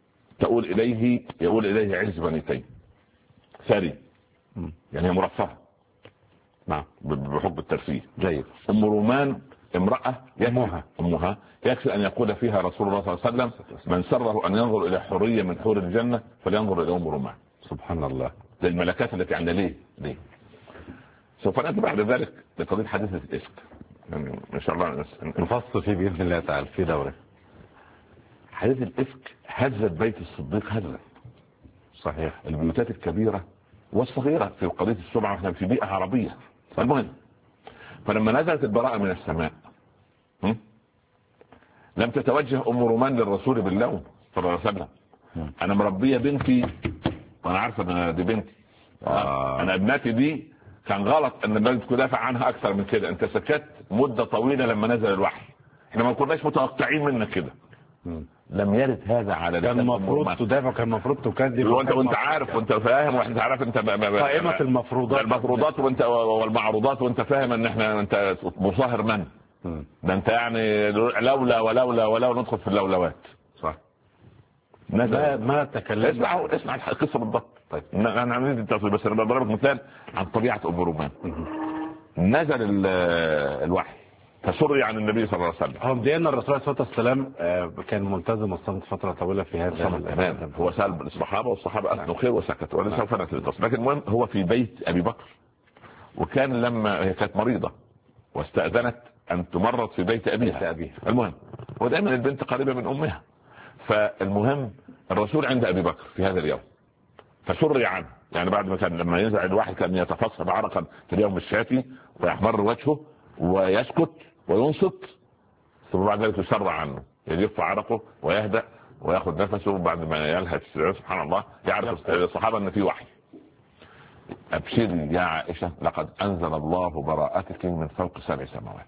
S4: يقول إليه عز بنيتين، ثري، يعني مرفهة.
S3: نعم.
S4: بحب الترفيه.
S3: جيد.
S4: أم رومان امرأة
S3: أمها
S4: يكفي أن يقول فيها رسول الله صلى الله عليه وسلم من سره أن ينظر إلى حورية من حور الجنة فلينظر إلى أم رومان.
S3: سبحان الله.
S4: للملكات التي عندنا. ليه سوف نأتي بعد ذلك لقضية حديثة الإفك، يعني إن شاء الله
S3: نفصل فيه بإذن الله تعالى في دورة.
S4: حديث الإفك هزت بيت الصديق هزة.
S3: صحيح.
S4: البيوتات الكبيرة والصغيرة في قضية السبعة، احنا في بيئة عربية. المهم، فلما نزلت البراءة من السماء لم تتوجه أم رومان للرسول باللوم صلى الله عليه وسلم. أنا مربية بنتي وأنا عارفة أن دي بنتي. أنا ابنتي دي كان غلط أن البنت تدافع عنها أكثر من كده. أنت سكت مدة طويلة لما نزل الوحي، احنا ما كناش متوقعين منك كده. لم يرد هذا على
S3: كان المفروض تدافع، كان المفروض تكذب،
S4: وانت عارف وانت فاهم وانت عارف انت
S3: قائمة
S4: المفروضات وانت والمعروضات، وانت فاهم ان احنا انت مصاهر من ده، انت يعني لولا ندخل في اللولوات.
S3: صح. ما تكلم.
S4: اسمع القصه بالضبط. طيب انا عملت التفصيل، بس انا بضربك مثال عن طبيعه ام رومان. نزل الوحي فسري عن النبي صلى الله عليه وسلم.
S3: هو مبدئيا الرسول عليه الصلاه والسلام كان ملتزم الصمت فتره طويله في هذا
S4: تمام. هو سال الصحابه والصحابه اثنوا خير وسكتوا، وانا سوف ناتي للتصل. لكن المهم هو في بيت ابي بكر، وكان لما هي كانت مريضه واستاذنت ان تمرض في بيت ابيها. المهم ودائما البنت قريبه من امها، فالمهم الرسول عند ابي بكر في هذا اليوم فسري عنه، يعني بعد ما كان لما ينزع الواحد كان يتفصل عرقا في اليوم الشافي ويحمر وجهه ويسكت وينصت، ثم بعد ذلك يسرع عنه، يلف عرقه ويهدأ وياخذ نفسه. بعد ما يلهث سبحان الله يعرف الصحابه ان في وحي. ابشري يا عائشه لقد انزل الله براءتك من فوق 7 سماوات.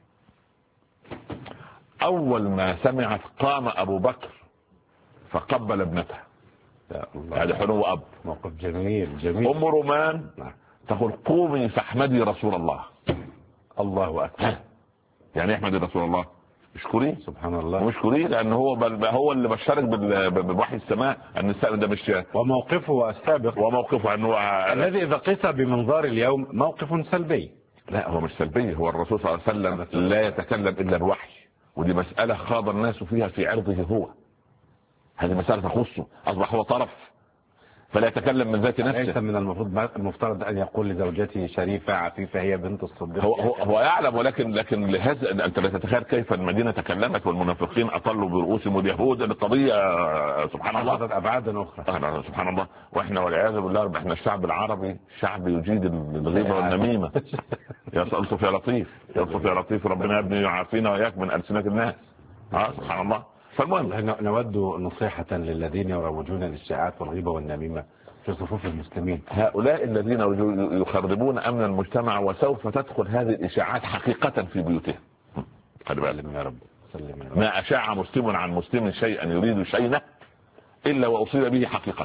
S4: اول ما سمعت قام ابو بكر فقبل ابنته. هذا حلو اب،
S3: موقف جميل جميل.
S4: ام رومان تقول قومي فاحمدي رسول الله.
S3: الله اكبر.
S4: يعني احمدي رسول الله، اشكريه
S3: سبحان الله،
S4: واشكريه لان هو اللي بشرك بوحي السماء ان ده مش.
S3: وموقفه السابق
S4: وموقفه انه
S3: الذي اذا قيس بمنظار اليوم موقف سلبي.
S4: لا هو مش سلبي، هو الرسول صلى الله عليه وسلم لا يتكلم الا بوحي، ودي مساله خاض الناس فيها في عرضه هو. هذه مساله تخصه، اصبح هو طرف فلا يتكلم من ذات نفسه.
S3: ليس من المفترض ان يقول لزوجته شريفه عفيفه هي بنت الصديق.
S4: هو يعلم، ولكن لهذا انت لا تتخيل كيف المدينه تكلمت والمنافقين اطلوا برؤوسهم واليهود. القضيه سبحان الله
S3: اخذت ابعادا اخرى.
S4: سبحان الله. واحنا والعياذ بالله احنا الشعب العربي شعب يجيد الغيبه والنميمه. يا لطيف يا لطيف يا لطيف يا لطيف، ربنا يا ابني يعافينا واياك من السنه الناس. سبحان الله. فالمهم
S3: نود نصيحة للذين يروجون للشائعات والغيبة والنميمة في صفوف المسلمين.
S4: هؤلاء الذين يخربون أمن المجتمع، وسوف تدخل هذه الإشاعات حقيقة في بيوتهم. خلي بالك
S3: يا رب.
S4: ما أشاع مسلم عن مسلم شيئا يريد شيئا إلا وأصيب به حقيقة.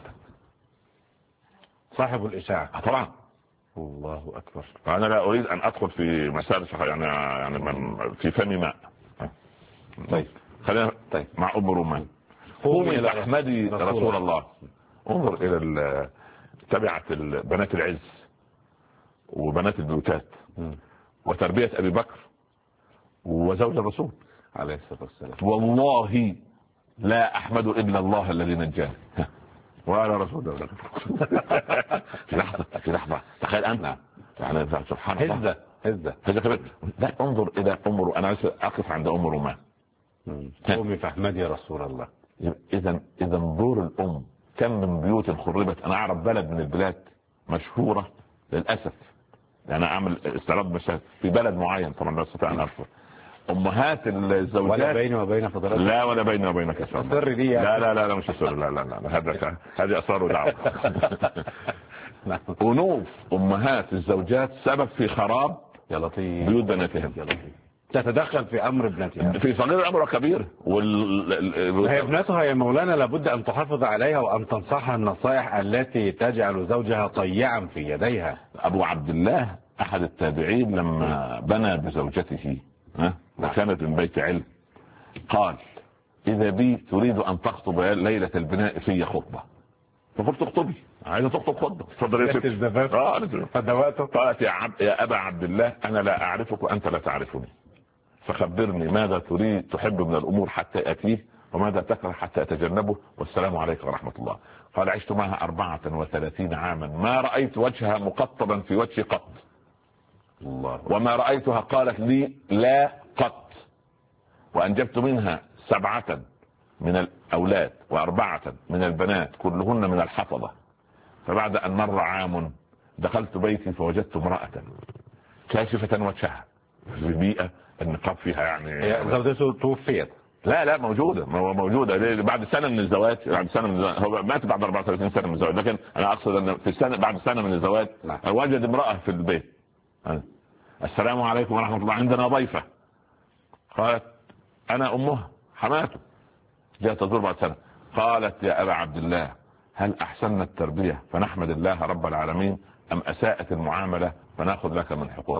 S3: صاحب الإشاعة
S4: طبعا.
S3: الله أكبر.
S4: أنا لا أريد أن أدخل في مسائل يعني في فم ماء.
S3: طيب
S4: خلينا مع ام رومان. قومي فاحمدي رسول الله. انظر الى تبعت بنات العز وبنات البيوتات وتربيه ابي بكر وزوج الرسول
S3: عليه الصلاه والسلام.
S4: والله لا احمد الا الله الذي نجاني وعلى رسول الله. في لحظه تخيل انت يعني سبحان الله هزه. لا انظر الى انا عايز اقف عند ام رومان.
S3: قومي فاحمدي رسول الله.
S4: اذا دور الام. كم من بيوت خربت. انا اعرف بلد من البلاد مشهوره للاسف، يعني اعمل استعراض مشاهد في بلد معين طبعا لا استطيع ان اذكر امهات الزوجات.
S3: ولا بيني وبين فضلاتك.
S4: لا ولا بيني وبينك يا سلام.
S3: السر دي
S4: لا مش السر. لا هذه اسرار ودعوه. انوف امهات الزوجات سبب في خراب
S3: يا لطيف
S4: بيوت بناتهم.
S3: يا لطيف. تتدخل في امر ابنتها
S4: في صغير الامر وكبير.
S3: هي ابنتها يا مولانا لابد ان تحافظ عليها وان تنصحها النصائح التي تجعل زوجها طيعا في يديها.
S4: ابو عبد الله احد التابعين لما بنى بزوجته وكانت من بيت علم قال اذا بي تريد ان تخطب ليله البناء في خطبه، فقلت اخطبي. عايزه تخطب خطبه. تفضل يا ست.
S3: فدواته.
S4: قالت يا ابا عبد الله انا لا اعرفك وانت لا تعرفني، فخبرني ماذا تريد تحب من الامور حتى اتيه وماذا تكره حتى اتجنبه، والسلام عليكم ورحمه الله. قال عشت معها 34 عاما ما رايت وجهها مقطبا في وجهي قط.
S3: الله.
S4: وما رايتها قالت لي لا قط. وانجبت منها 7 من الاولاد و4 من البنات كلهن من الحفظه. فبعد ان مر عام دخلت بيتي فوجدت امراه كاشفه وجهها في بيئه النقاب فيها يعني.
S3: زوجته توفيت؟
S4: لا موجوده بعد سنه من الزواج. هو مات بعد 34 سنه من الزواج، لكن انا اقصد ان في السنه بعد سنه من الزواج وجد امراه في البيت. السلام عليكم ورحمه الله، عندنا ضيفه. قالت انا امها حماته جاءت تزور بعد سنه. قالت يا ابا عبد الله هل احسننا التربيه فنحمد الله رب العالمين ام اساءت المعامله فناخذ لك من حقوق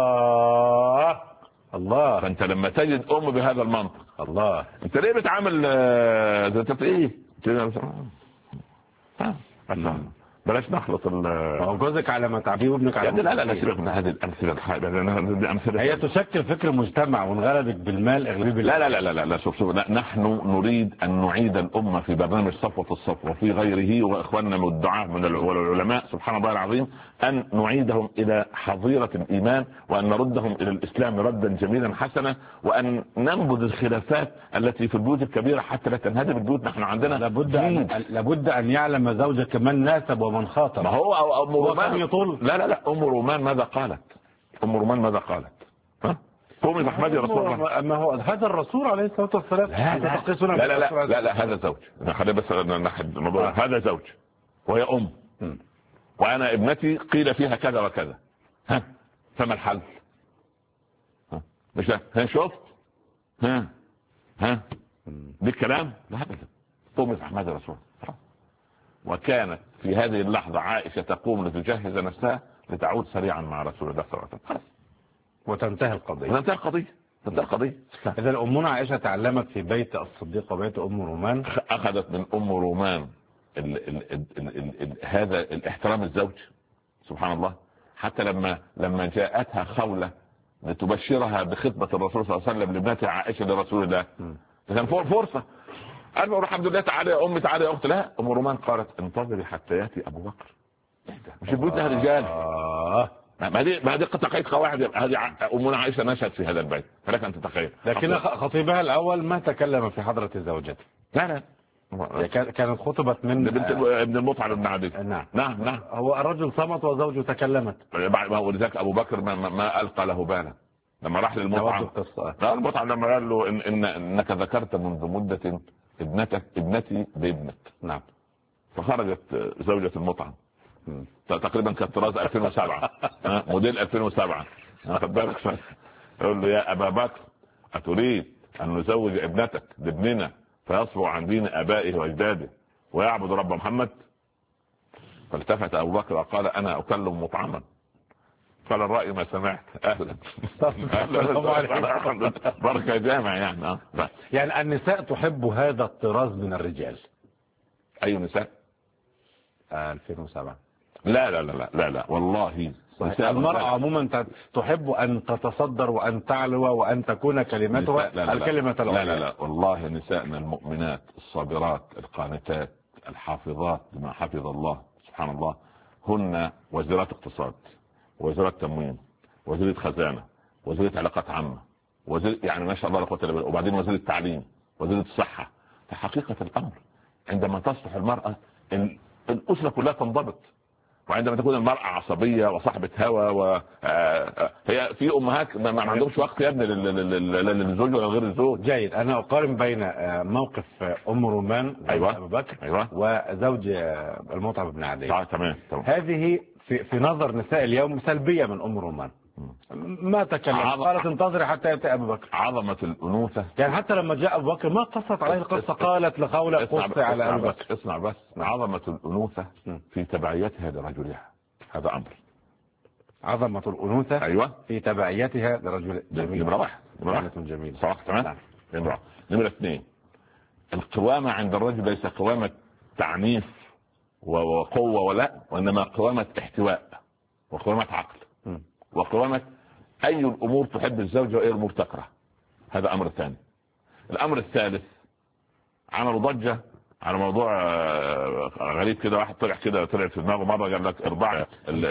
S3: الله.
S4: فانت لما تجد ام بهذا المنطق
S3: الله
S4: انت ليه بتعامل ايه بلاش نخلط
S3: هو جوزك على ما تعبيه وابنك على
S4: لا لا لا سيبك من هذه الامثله.
S3: هي تشكل فكر مجتمع وانغلبت بالمال اغلبيه
S4: لا لا لا لا لا شوف نحن نريد ان نعيد الامه في برنامج صفوه الصف وفي غيره، واخواننا من الدعاة من العلماء سبحان الله العظيم، ان نعيدهم الى حظيره الايمان، وان نردهم الى الاسلام ردا جميلا حسنا، وان ننبذ الخلافات التي في البيوت الكبيره حتى لا تنهدم البيوت. نحن عندنا
S3: لابد ان يعلم زوجك من ناسب ومن خاطب.
S4: ما هو ام
S3: رومان يطول.
S4: لا ام رومان ماذا قالت؟ ام رومان ماذا قالت؟ قومي محمد يا رسول الله.
S3: ما هو هذا الرسول عليه الصلاه والسلام.
S4: لا هذا زوج. خلينا بس نحد الموضوع. هذا زوج وهي ام وانا ابنتي قيل فيها كذا وكذا. فما الحل؟ مش شفت دي الكلام؟ لا ابدا. قومي محمد يا رسول الله. وكانت في هذه اللحظة عائشة تقوم لتجهز نفسها لتعود سريعا مع رسول الله صلى الله عليه وسلم.
S3: وتنتهي القضية. إذا أمنا عائشة تعلمت في بيت الصديق وبيت أم رومان.
S4: أخذت من أم رومان هذا الاحترام الزوج سبحان الله. حتى لما جاءتها خولة لتبشرها بخطبة الرسول صلى الله عليه وسلم لابنتها عائشة لرسول الله، كان فرصة. قال الحمد لله تعالى يا امي تعالى يا اختي. لا، ام رومان قالت انتظري حتى ياتي ابو بكر. مش البيوت لها رجال. ما دي تقيد قواعد. هذه امنا عائشه نشأت في هذا البيت، فلك ان تتخيل.
S3: لكن خطيبها الاول ما تكلم في حضره زوجته.
S4: لا
S3: كانت خطبت من
S4: ابن المطعم بن عدي. نعم
S3: هو الرجل صمت وزوجه تكلمت.
S4: ولذلك ابو بكر ما القى له بالا لما راح للمطعم. لا المطعم لما قال له انك ذكرت منذ مده ابنتي بابنك.
S3: نعم.
S4: فخرجت زوجة المطعم تقريبا كانت طراز 2007 موديل 2007. خد بالك. يقول له يا ابا بكر اتريد ان نزوج ابنتك لابننا فيصفو عن دين ابائه واجداده ويعبد رب محمد؟ فالتفت ابو بكر وقال انا اكلم مطعما. قال الرأي ما سمعت. اهلا بركة جامع يعني.
S3: يعني النساء تحب هذا الطراز من الرجال.
S4: اي نساء؟
S3: 2007.
S4: لا والله
S3: المرأة عموما تحب ان تتصدر وان تعلو وان تكون كلمتها الكلمة العليا.
S4: لا والله نسائنا المؤمنات الصابرات القانتات الحافظات بما حفظ الله سبحان الله هن وزيرات اقتصاد، وزيرات تموين، وزيرة خزانة، وزيرة علاقات عامة، وزير يعني ما شاء الله لا قوة الا بالله، وبعدين وزيرة التعليم، وزيرة الصحة. فحقيقة الأمر عندما تصلح المرأة الأسرة كلها تنضبط. وعندما تكون المرأة عصبية وصاحبة هوى هي في أمهات ما عندهمش وقت يا ابني للزوج ولا غير الزوج.
S3: جيد. أنا أقارن بين موقف أم رومان أبو بكر وزوج المطعم بن عدي.
S4: تمام.
S3: هذه في نظر نساء اليوم سلبية من أم رومان. ما تكلم، قالت انتظري حتى يأتي أبو بكر.
S4: عظمة الأنوثة.
S3: يعني حتى لما جاء أبو بكر ما قصت عليه القصة، قالت لخولة قص على أبو بكر.
S4: اسمع بس. عظمة الأنوثة في تبعيتها لرجلها، هذا أمر.
S3: عظمة الأنوثة
S4: أيوة
S3: في تبعيتها لرجل جميل.
S4: نمرة واحد
S3: جميل
S4: صراحة. تمام. نمرة اثنين، القوامة عند الرجل ليس قوامة تعنيف وقوة ولا، وإنما قوامة احتواء وقوامة عقل وقوامة أي الأمور تحب الزوجة وأي الأمور تكره. هذا أمر ثاني. الأمر الثالث، عملوا ضجة على موضوع غريب كده. واحد طلع في دماغه مرة قال لك الإرضاع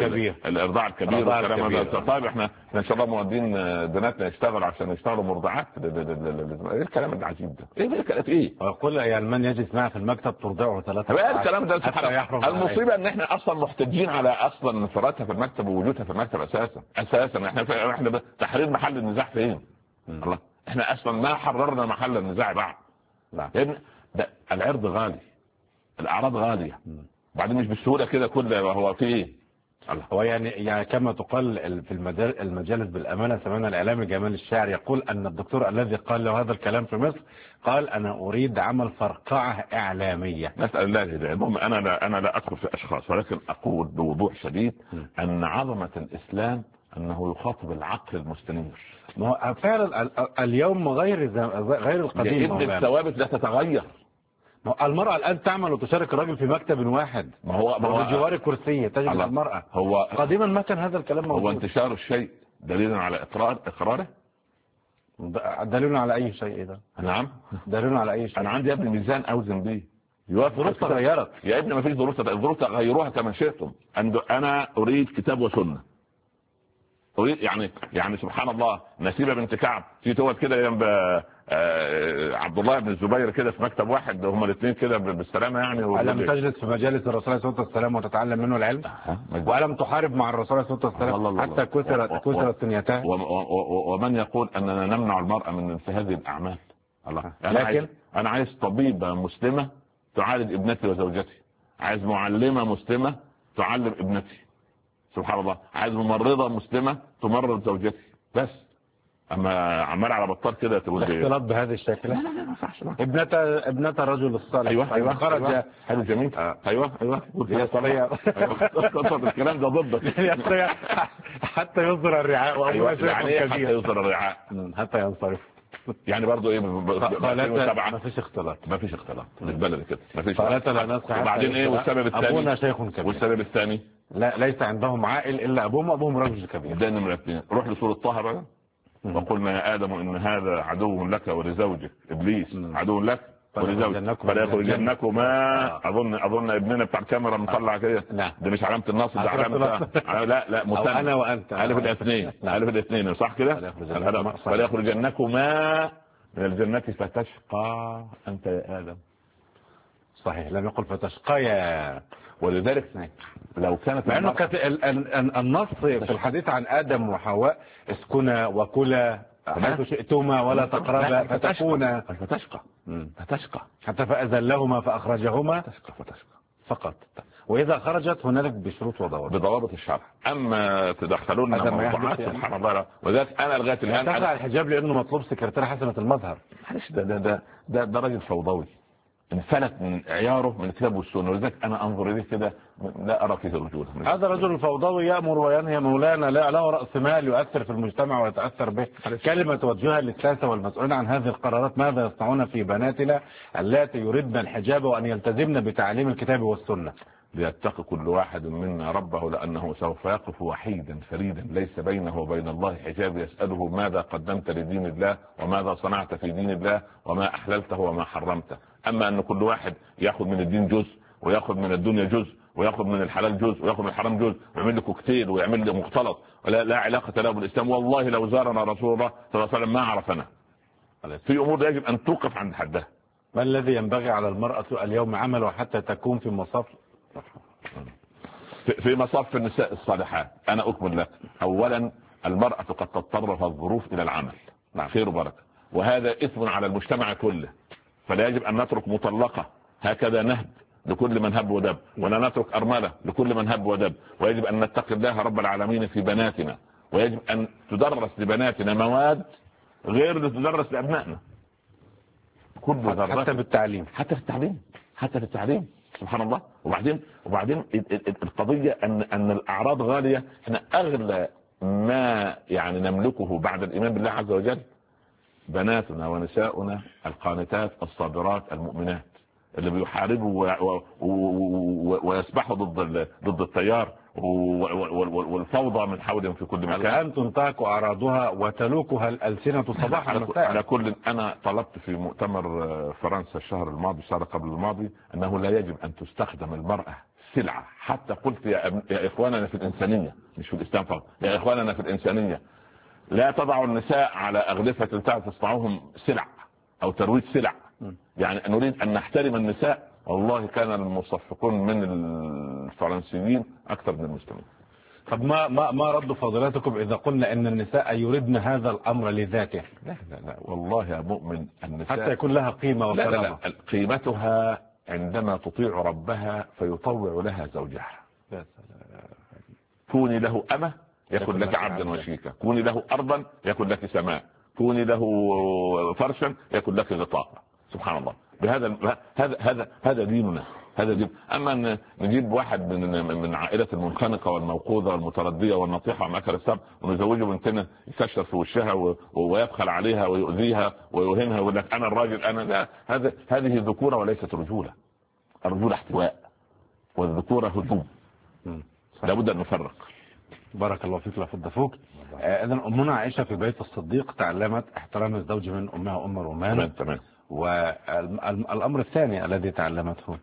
S4: الكبير والكلام هذا. طيب احنا ان شاء الله مودين بناتنا يشتغلوا عشان يشتغلوا مرضعات. ايه الكلام العجيب ده؟ ايه
S3: ويقول يعني من يجلس معه في المكتب ترضعه 3
S4: ايه الكلام ده؟ المصيبة ان احنا اصلا محتاجين على اصلا انفرادها في المكتب ووجودها في المكتب اساسا. احنا تحرير محل النزاع فين؟ الله، احنا اصلا ما حررنا محل النزاع بعد. لان العرض غالي، الاعراض غالية، بعدين مش بالسهولة كده كله. هو في ايه؟
S3: هو يعني كما تقال في المجالس بالأمانة، سمعنا الإعلامي جمال الشاعر يقول أن الدكتور الذي قال له هذا الكلام في مصر قال أنا أريد عمل فرقعة إعلامية.
S4: نسأل الله الهداية. المهم أنا لا أدخل في أشخاص، ولكن أقول بوضوح شديد أن عظمة الإسلام أنه يخاطب العقل المستنير.
S3: ما هو فعلا اليوم غير القديم.
S4: لأن الثوابت لا تتغير.
S3: المرأة الآن تعمل وتشارك الرجل في مكتب واحد،
S4: ما هو
S3: بجوار كرسي تجد المرأة.
S4: هو
S3: قديما ما كان هذا الكلام موجود.
S4: هو انتشار الشيء دليل على إقراره؟
S3: دليل على أي شيء ده؟
S4: نعم،
S3: دليل على أي شيء.
S4: أنا عندي يا ابني ميزان أوزن به.
S3: الظروف تغيرت
S4: يا ابني، ما فيش ظروف تغيروها كما شئتم. أنا أريد كتاب وسنة، أريد يعني سبحان الله، نسيبة بنت كعب في توت كده جنب عبد الله بن الزبير كده في مكتب واحد، هما الاثنين كده بالسلامة يعني.
S3: ألم تجلس في مجالس الرسول عليه الصلاة والسلام وتتعلم منه العلم؟ وألم تحارب مع الرسول عليه الصلاة والسلام حتى كسرت ثنيتاه؟
S4: ومن يقول أننا نمنع المرأة من في هذه الأعمال؟ الله. لكن أنا عايز طبيبة مسلمة تعالج ابنتي وزوجتي، عايز معلمة مسلمة تعلم ابنتي، سبحان الله، عايز ممرضة مسلمة تمرض زوجتي. بس اما عمال على بطال كده تقول لي
S3: اختلاط بهذا الشكل.
S4: لا ما ينفعش.
S3: ابنة الرجل الصالح.
S4: ايوه
S3: خرج.
S4: حلو جميل. ايوه الكلام ده ضدك.
S3: حتى يصدر الرعاء.
S4: يعني حتى يصدر الرعاء
S3: حتى ينصرف.
S4: يعني برضه ايه؟
S3: ما فيش اختلاط
S4: بالبلد كده، ما فيش.
S3: وبعدين
S4: ايه والسبب الثاني؟
S3: ابونا شيخ كبير.
S4: والسبب الثاني
S3: لا، ليس عندهم عائل الا ابوهم رجل كبير.
S4: ده نمرة 2. روح لسورة طه بقى. وقلنا يا آدم إن هذا عدو لك ولزوجك، إبليس عدو لك ولزوجك فلا يخرجنكما. أظن ابننا بتاع الكاميرا مطلع كده. ده مش علامة النصب، ده علامة لا مثنى.
S3: أنا وأنت
S4: ألف الاثنين صح كده. فلا يخرجنكما من الجنة فتشقى أنت يا آدم.
S3: صحيح، لم يقل فتشقيا.
S4: ولذلك لو كانت
S3: مع انه النص في الحديث عن آدم وحواء اسكنا وكلا حيث شئتما ولا تقربا فتكونا.
S4: فتشقى
S3: حتى فأذلهما فأخرجهما
S4: فتشقى
S3: فقط. وإذا خرجت هنالك بشروط وضوابط
S4: بضوابط الشرع. أما تدخلون موضوعات سبحان الله. وذلك أنا لغاية الآن
S3: تخلع الحجاب لأنه مطلوب سكرتيرة حسنة المظهر.
S4: معلش ده راجل فوضوي انفلت من عياره من الكتاب والسنه، ولذلك انا انظر اليه كده لا ارى فيه رجوله.
S3: هذا رجل فوضوي يامر وينهي مولانا، لا له راس مال يؤثر في المجتمع ويتاثر به. كلمه توجهها للساسه والمسؤولين عن هذه القرارات، ماذا يصنعون في بناتنا اللاتي يردن الحجاب وان يلتزمن بتعليم الكتاب والسنه؟
S4: ليتقي كل واحد منا ربه، لانه سوف يقف وحيدا فريدا ليس بينه وبين الله حجاب، يساله ماذا قدمت لدين الله وماذا صنعت في دين الله وما احللته وما حرمته. اما ان كل واحد ياخذ من الدين جزء وياخذ من الدنيا جزء وياخذ من الحلال جزء وياخذ من الحرام جزء ويعمل له كوكتيل ويعمل له مختلط لا علاقه له بالاسلام، والله لو زارنا رسول الله صلى الله عليه وسلم ما عرفنا. في امور يجب ان توقف عند حدها.
S3: ما الذي ينبغي على المراه اليوم عمله حتى تكون في مصاف
S4: النساء الصالحات؟ انا اكمل لك. اولا المراه قد تضطر في الظروف الى العمل، خير وبركه، وهذا اثم على المجتمع كله، فلا يجب ان نترك مطلقه هكذا نهب لكل من هب ودب، ولا نترك ارمله لكل من هب ودب. ويجب ان نتقي الله رب العالمين في بناتنا، ويجب ان تدرس لبناتنا مواد غير اللي تدرس لابنائنا.
S3: حتى بالتعليم،
S4: حتى في التعليم سبحان الله. وبعدين القضيه ان الاعراض غاليه. احنا اغلى ما يعني نملكه بعد الايمان بالله عز وجل بناتنا ونساؤنا القانتات الصابرات المؤمنات اللي بيحاربوا ويسبحوا ضد التيار والفوضى من حولهم في كل مكان.
S3: الآن تنتهك أعراضها وتلوكها الألسنة صباحا مساء.
S4: على كل أنا طلبت في مؤتمر فرنسا الشهر قبل الماضي أنه لا يجب أن تستخدم المرأة سلعة. حتى قلت يا إخواننا في الإنسانية، مش في الإسلام فقط، يا إخواننا في الإنسانية لا تضعوا النساء على أغلفة تصنعوهم سلع أو ترويج سلع. يعني نريد أن نحترم النساء. والله كان المصفقون من الفرنسيين أكثر من المسلمين.
S3: طب ما رد فضيلتكم إذا قلنا أن النساء يردن هذا الأمر لذاته؟
S4: لا والله يا مؤمن، النساء
S3: حتى يكون لها قيمة وكرامة.
S4: لا قيمتها عندما تطيع ربها فيطوع لها زوجها. كوني له أمة يكون لك عبدا وشيكا، كوني له أرضا يكون لك سماء، كوني له فرشا يكون لك غطاء. سبحان الله. بهذا هذا ديننا. هذا دين. اما نجيب واحد من عائله المنخنقه والموقوذه والمترديه والنطيحه ومأكل السبع ونزوجه بنتنا يكشر في وشها ويبخل عليها ويؤذيها ويوهنها ويقول لك انا الراجل انا، لا، هذه ذكوره وليست رجوله. الرجوله احتواء والذكوره هجوم. لابد ان نفرق.
S3: بارك الله فيك. لا فض فوق. اذا امنا عائشه في بيت الصديق تعلمت احترام الزوج من امها ام رومان.
S4: تمام.
S3: والامر الثاني الذي تعلمته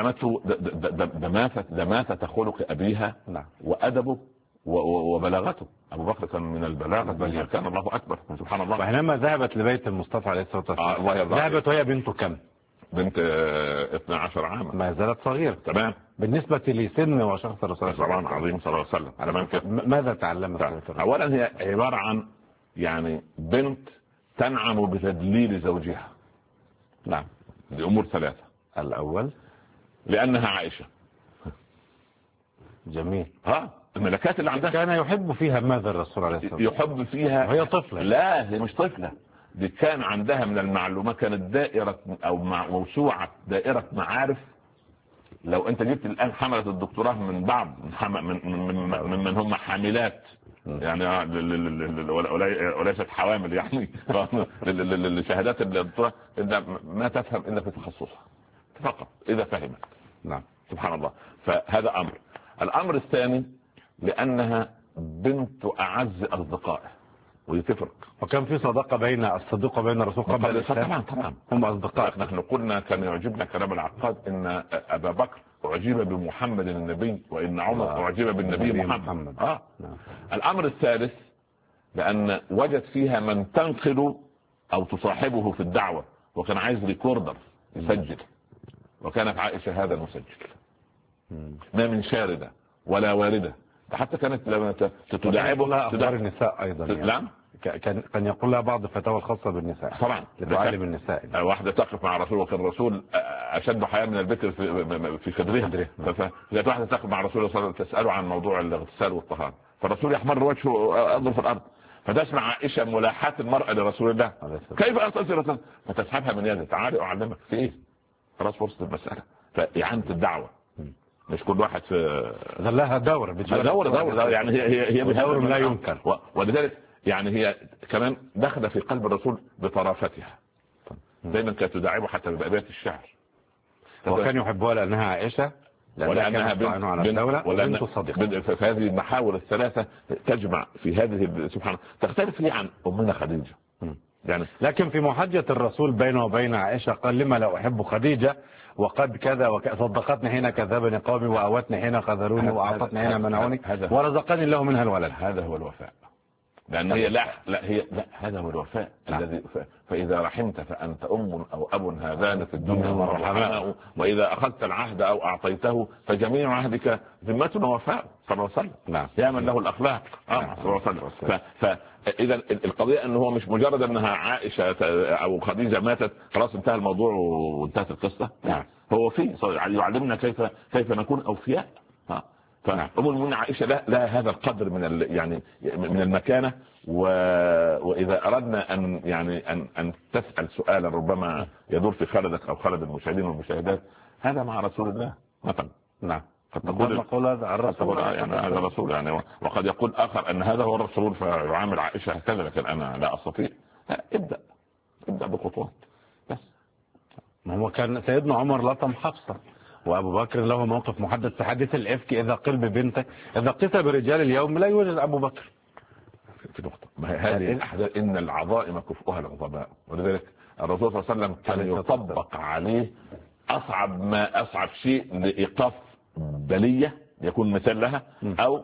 S3: دماثة خلق ابيها. نعم. وادبه وبلاغته. ابو بكر كان من البلاغه كان الله اكبر سبحان الله. وحينما ذهبت لبيت المصطفى عليه الصلاه والسلام ذهبت وهي بنته كم؟
S4: بنت 12 عاما.
S3: ما زالت صغيرة.
S4: تمام.
S3: بالنسبة لسن وشخص الرسول
S4: طبعا عظيم صلى الله عليه وسلم.
S3: على ماذا تعلمت؟
S4: اولا هي عبارة عن يعني بنت تنعم بتدليل زوجها.
S3: نعم.
S4: لأمور ثلاثة.
S3: الأول
S4: لأنها عائشة.
S3: جميل.
S4: الملكات اللي عندها
S3: كان يحب فيها ماذا الرسول عليه الصلاة والسلام؟
S4: يحب فيها
S3: وهي طفلة.
S4: لا هي مش طفلة، دي كان عندها من المعلومات، كانت دائرة أو موسوعة دائرة معارف. لو أنت جبت الآن حملة الدكتوراه من بعض من هم حاملات يعني وليست حوامل يعني لشهادات الدكتوراه ما تفهم إلا في تخصصها فقط إذا فهمت.
S3: نعم.
S4: سبحان الله. فهذا أمر. الأمر الثاني لأنها بنت أعز أصدقائه ويتفرق.
S3: وكان في صداقة بين الصديق وبين الرسول قبل الإسلام.
S4: طبعا
S3: هم أصدقاء.
S4: نحن قلنا كان يعجبنا كلام العقاد إن أبا بكر أعجب بمحمد النبي وإن عمر أعجب بالنبي محمد. نعم. الأمر الثالث لأن وجد فيها من تنقل أو تصاحبه في الدعوة وكان عايز ريكوردر يسجل، وكانت عائشة هذا المسجل. ما من شاردة ولا واردة، حتى كانت لما تداعبها
S3: أخبار النساء أيضا يعني.
S4: نعم.
S3: كان يقول لها بعض الفتاوى الخاصة بالنساء
S4: طبعا
S3: لتعلم النساء.
S4: واحدة تقف مع الرسول وكان الرسول أشد حياة من البكر في خدرها. فجاءت واحدة تقف مع الرسول صلى الله عليه وسلم تسأله عن موضوع الاغتسال والطهارة، فالرسول يحمر وجهه أرض في الأرض، فتسمع عائشة ملاحاة المرأة لرسول الله كيف أغتسل، فتسحبها من يده تعالي أعلمك في إيه. خلاص فرصة المسألة. فإعانة الدعوة مش كل واحد في
S3: لها دور
S4: يعني هي
S3: دور لا ينكر.
S4: ولذلك يعني هي كمان دخل في قلب الرسول بطرافتها. دايما كانت تداعبه حتى بأبيات الشعر.
S3: وكان يحبها لأنها عائشة
S4: ولأنها
S3: بنت صديقة.
S4: فهذه المحاور الثلاثة تجمع في هذه سبحان تختلف لي عن أمنا خديجة يعني.
S3: لكن في محجة الرسول بينه وبين عائشة قال لما لا أحب خديجة وقد كذا صدقتني حين كذبني قومي وأوتني حين خذلوني وأعطتني حين منعوني ورزقني الله منها الولد.
S4: هذا هو الوفاء. لأن هي لا هذا هو الوفاء الذي فإذا رحمت فأنت أم أو أب هذان في الدنيا ورحماء، وإذا أخذت العهد أو أعطيته فجميع عهدك ذمة ووفاء صلى الله عليه وسلم.
S3: نعم.
S4: يا من له الأخلاق صلى الله عليه وسلم. فإذا القضية أنه هو مش مجرد أنها عائشة أو خديجة ماتت خلاص انتهى الموضوع وانتهت القصة.
S3: نعم.
S4: هو فيه يعلمنا كيف نكون أوفياء. فأم المؤمنين عائشة لا هذا القدر يعني من المكانة. وإذا أردنا أن تسأل سؤالا ربما يدور في خلدك أو خلد المشاهدين والمشاهدات، هذا مع رسول الله مثلا.
S3: نعم.
S4: قد تقول هذا الرسول يعني هذا الرسول يعني، وقد يقول آخر أن هذا هو الرسول فيعامل عائشة هكذا، لكن أنا لا أستطيع. ابدأ بخطوات بس.
S3: هو كان سيدنا عمر لطم حفصة وأبو بكر له موقف محدد في حديث الإفك إذا قل ببنتك إذا قيس برجال اليوم لا يوجد أبو بكر.
S4: في نقطة هذه الأحداث إن العظائم كفؤها العظماء، ولذلك الرسول صلى الله عليه وسلم كان يطبق عليه أصعب شيء لإيقاف بلية يكون مثال لها أو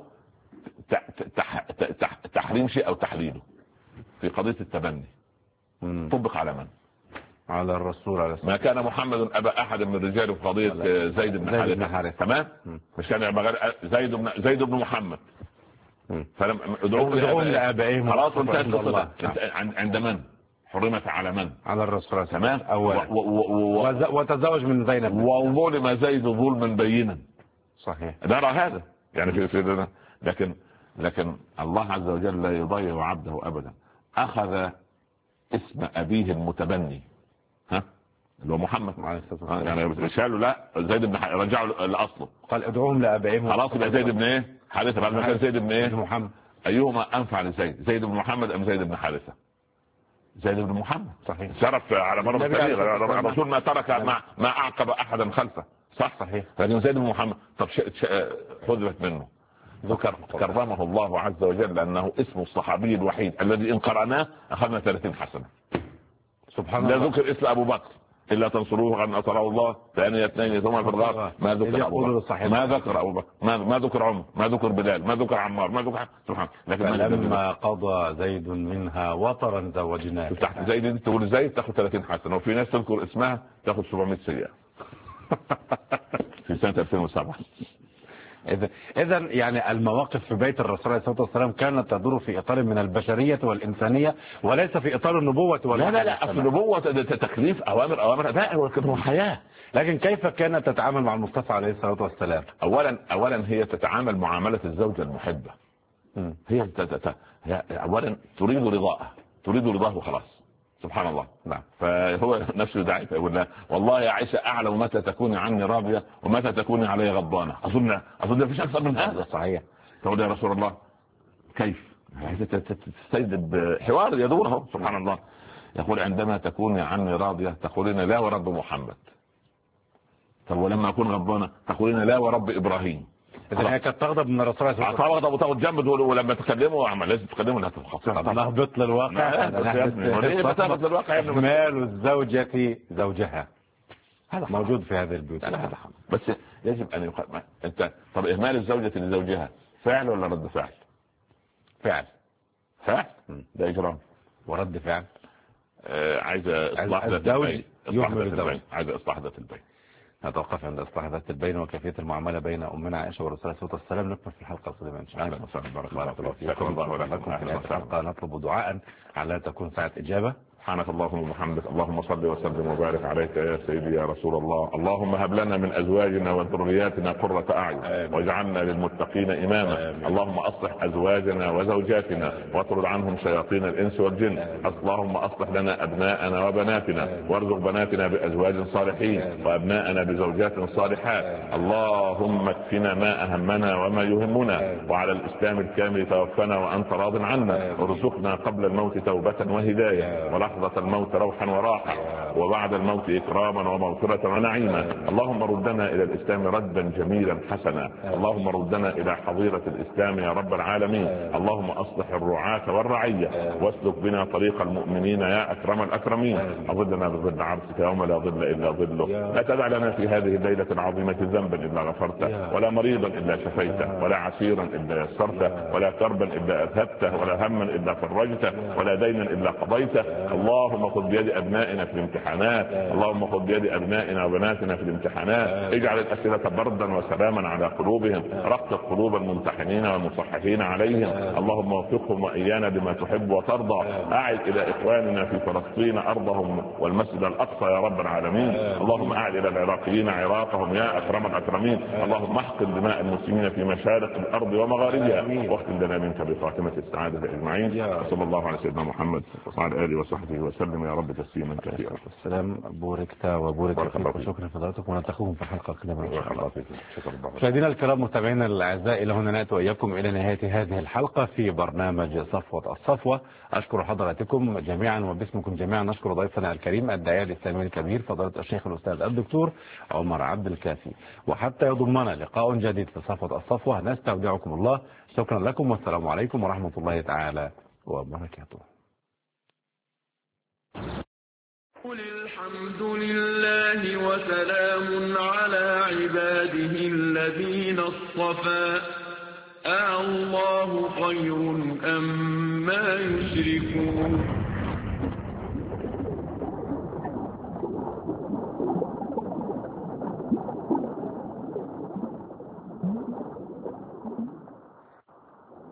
S4: تحريم شيء أو تحليله. في قضية التبني طبق على من؟
S3: على الرسول عليه الصلاة
S4: ما كان محمد أبا أحد من رجاله في قضية زيد بن حارثة. تمام. مش كان زيد بن محمد. فلم ادعوهم
S3: لآبائهم
S4: خلاص انتهت القصة. عند من حرمت على من؟
S3: على الرسول.
S4: تمام.
S3: وتزوج من زينب
S4: وظلم زيد ظلما بينا.
S3: صحيح.
S4: نرى هذا يعني في لكن الله عز وجل لا يضيع عبده أبدا. أخذ اسم أبيه المتبني اللي هو محمد عليه الصلاه والسلام، يعني شالوا لا زيد بن رجعوا لاصله،
S3: قال ادعوهم لابائهم.
S4: خلاص يبقى زيد بن ايه؟ حارثه. بعد ما كان زيد بن ايه؟
S3: محمد.
S4: ايهما انفع لزيد، زيد بن محمد ام زيد بن حارثه؟ زيد بن محمد.
S3: صحيح.
S4: شرف على مر التاريخ، الرسول ما ترك ما اعقب احدا خلفه. صحيح. لكن زيد بن محمد طب حذفت منه، ذكر كرمه الله عز وجل لانه اسم الصحابي الوحيد الذي ان قرأناه اخذنا 30 حسنه.
S3: سبحان الله.
S4: لا ذكر اسم ابو بكر الا تنصروه ان اطره الله ثاني اثنين ثم في الغار ما ذكر ابو بكر، ما ذكر ابو بكر، ما ذكر عمر، ما ذكر بلال، ما ذكر عمار، ما ذكر سبحان.
S3: لكن لما قضى زيد منها وطرا زوجناه.
S4: تحت زيد تقول زيد تاخذ 30 حسنه، وفي ناس تذكر اسمها تاخذ 700 سيئه. في سنه 2007.
S3: إذا يعني المواقف في بيت الرسول عليه الصلاة والسلام كانت تدور في إطار من البشرية والإنسانية وليس في إطار النبوة
S4: لا أصل النبوة تكليف أوامر لا هو حياة.
S3: لكن كيف كانت تتعامل مع المصطفى عليه الصلاة والسلام؟
S4: أولا هي تتعامل معاملة الزوجة المحبة. هي أولا تريد رضاه وخلاص. سبحان الله.
S3: نعم.
S4: فهو نفسه يدعي يقول لا والله يا عائشة أعلم متى تكوني عني راضية ومتى تكوني علي غضبانة. أظن ما فيش أكثر من هذا.
S3: صحيح.
S4: تقول يا رسول الله كيف تستجد حوار يدوره. سبحان الله. يقول عندما تكوني عني راضية تقولين لا ورب محمد. طب ولما أكون غضبانة تقولين لا ورب إبراهيم.
S3: إذا هي كانت تغضب من الرسول عليه الصلاة
S4: والسلام. تغضب وتجمد ولما تكلموا لازم تكلموا انها خطيره.
S3: طب نهبط للواقع. مال الزوجة زوجها هذا موجود في هذه البيوت.
S4: بس يجب ان يقال انت طب اهمال الزوجة لزوجها فعل ولا رد فعل؟ فعل. ده اجرام.
S3: ورد فعل.
S4: عايزه اصلاح ذات البين. عايزه اصلاح ذات البين.
S3: نتوقف عند إصلاح ذات البين وكيفية المعاملة بين أمنا عائشة والرسول عليه الصلاة والسلام. نكمل في الحلقة القادمة إن شاء الله.
S4: أهلا وسهلا. بارك
S3: الله فيكم. في نهاية الحلقة نطلب دعاء على تكون ساعة إجابة.
S4: سبحانك اللهم وبحمدك اللهم صل وسلم وبارك عليك يا سيدي يا رسول الله. اللهم هب لنا من ازواجنا وذرياتنا قرة اعين واجعلنا للمتقين اماما. اللهم اصلح ازواجنا وزوجاتنا واطرد عنهم شياطين الانس والجن. اللهم اصلح لنا ابناءنا وبناتنا وارزق بناتنا بازواج صالحين وابناءنا بزوجات صالحات. اللهم اكفنا ما اهمنا وما يهمنا وعلى الاسلام الكامل توفنا وانت راض عنا وارزقنا قبل الموت توبة وهداية ولحظة الموت روحا وراحة وبعد الموت إكراما ومغفرة ونعيما. اللهم ردنا إلى الإسلام ردا جميلا حسنا. اللهم ردنا إلى حظيرة الإسلام يا رب العالمين. اللهم أصلح الرعاة والرعية واسلك بنا طريق المؤمنين يا أكرم الأكرمين. أظلنا بظل عرشك يوم لا ظل إلا ظله. لا تدع لنا في هذه الليلة العظيمة ذنبا إلا غفرته ولا مريضا إلا شفيته ولا عسيرا إلا يسرته ولا كربا إلا أذهبته ولا هما إلا فرجته ولا دينا إلا قضيته. اللهم خذ بيد ابنائنا في الامتحانات. اللهم خذ بيد ابنائنا وبناتنا في الامتحانات. اجعل الاسئله بردا وسلاما على قلوبهم. رقق قلوب الممتحنين والمصححين عليهم. اللهم وفقهم وايانا بما تحب وترضى. اعد الى اخواننا في فلسطين ارضهم والمسجد الاقصى يا رب العالمين. اللهم اعد الى العراقيين عراقهم يا اكرم الاكرمين. اللهم احقن دماء المسلمين في مشارق الارض ومغاربها واختم لنا منك بخاتمه السعاده اجمعين. وصلى الله على سيدنا محمد وعلى اله وصحبه وسلم يا رب تسليما كثيرا.
S3: السلام بوركت وبورك فيك وشكرا لحضراتكم ونلتقيكم في الحلقه القادمه ان شاء الله. مشاهدينا الكرام متابعينا الاعزاء الى هنا ناتي واياكم الى نهايه هذه الحلقه في برنامج صفوه الصفوه. اشكر حضراتكم جميعا وباسمكم جميعا نشكر ضيفنا الكريم الداعيه الاسلامي الكبير فضيله الشيخ الاستاذ الدكتور عمر عبد الكافي. وحتى يضمنا لقاء جديد في صفوه الصفوه نستودعكم الله. شكرا لكم والسلام عليكم ورحمه الله تعالى وبركاته.
S2: قل الحمد لله وسلام على عباده الذين اصطفى الله خير أم ما يشركون.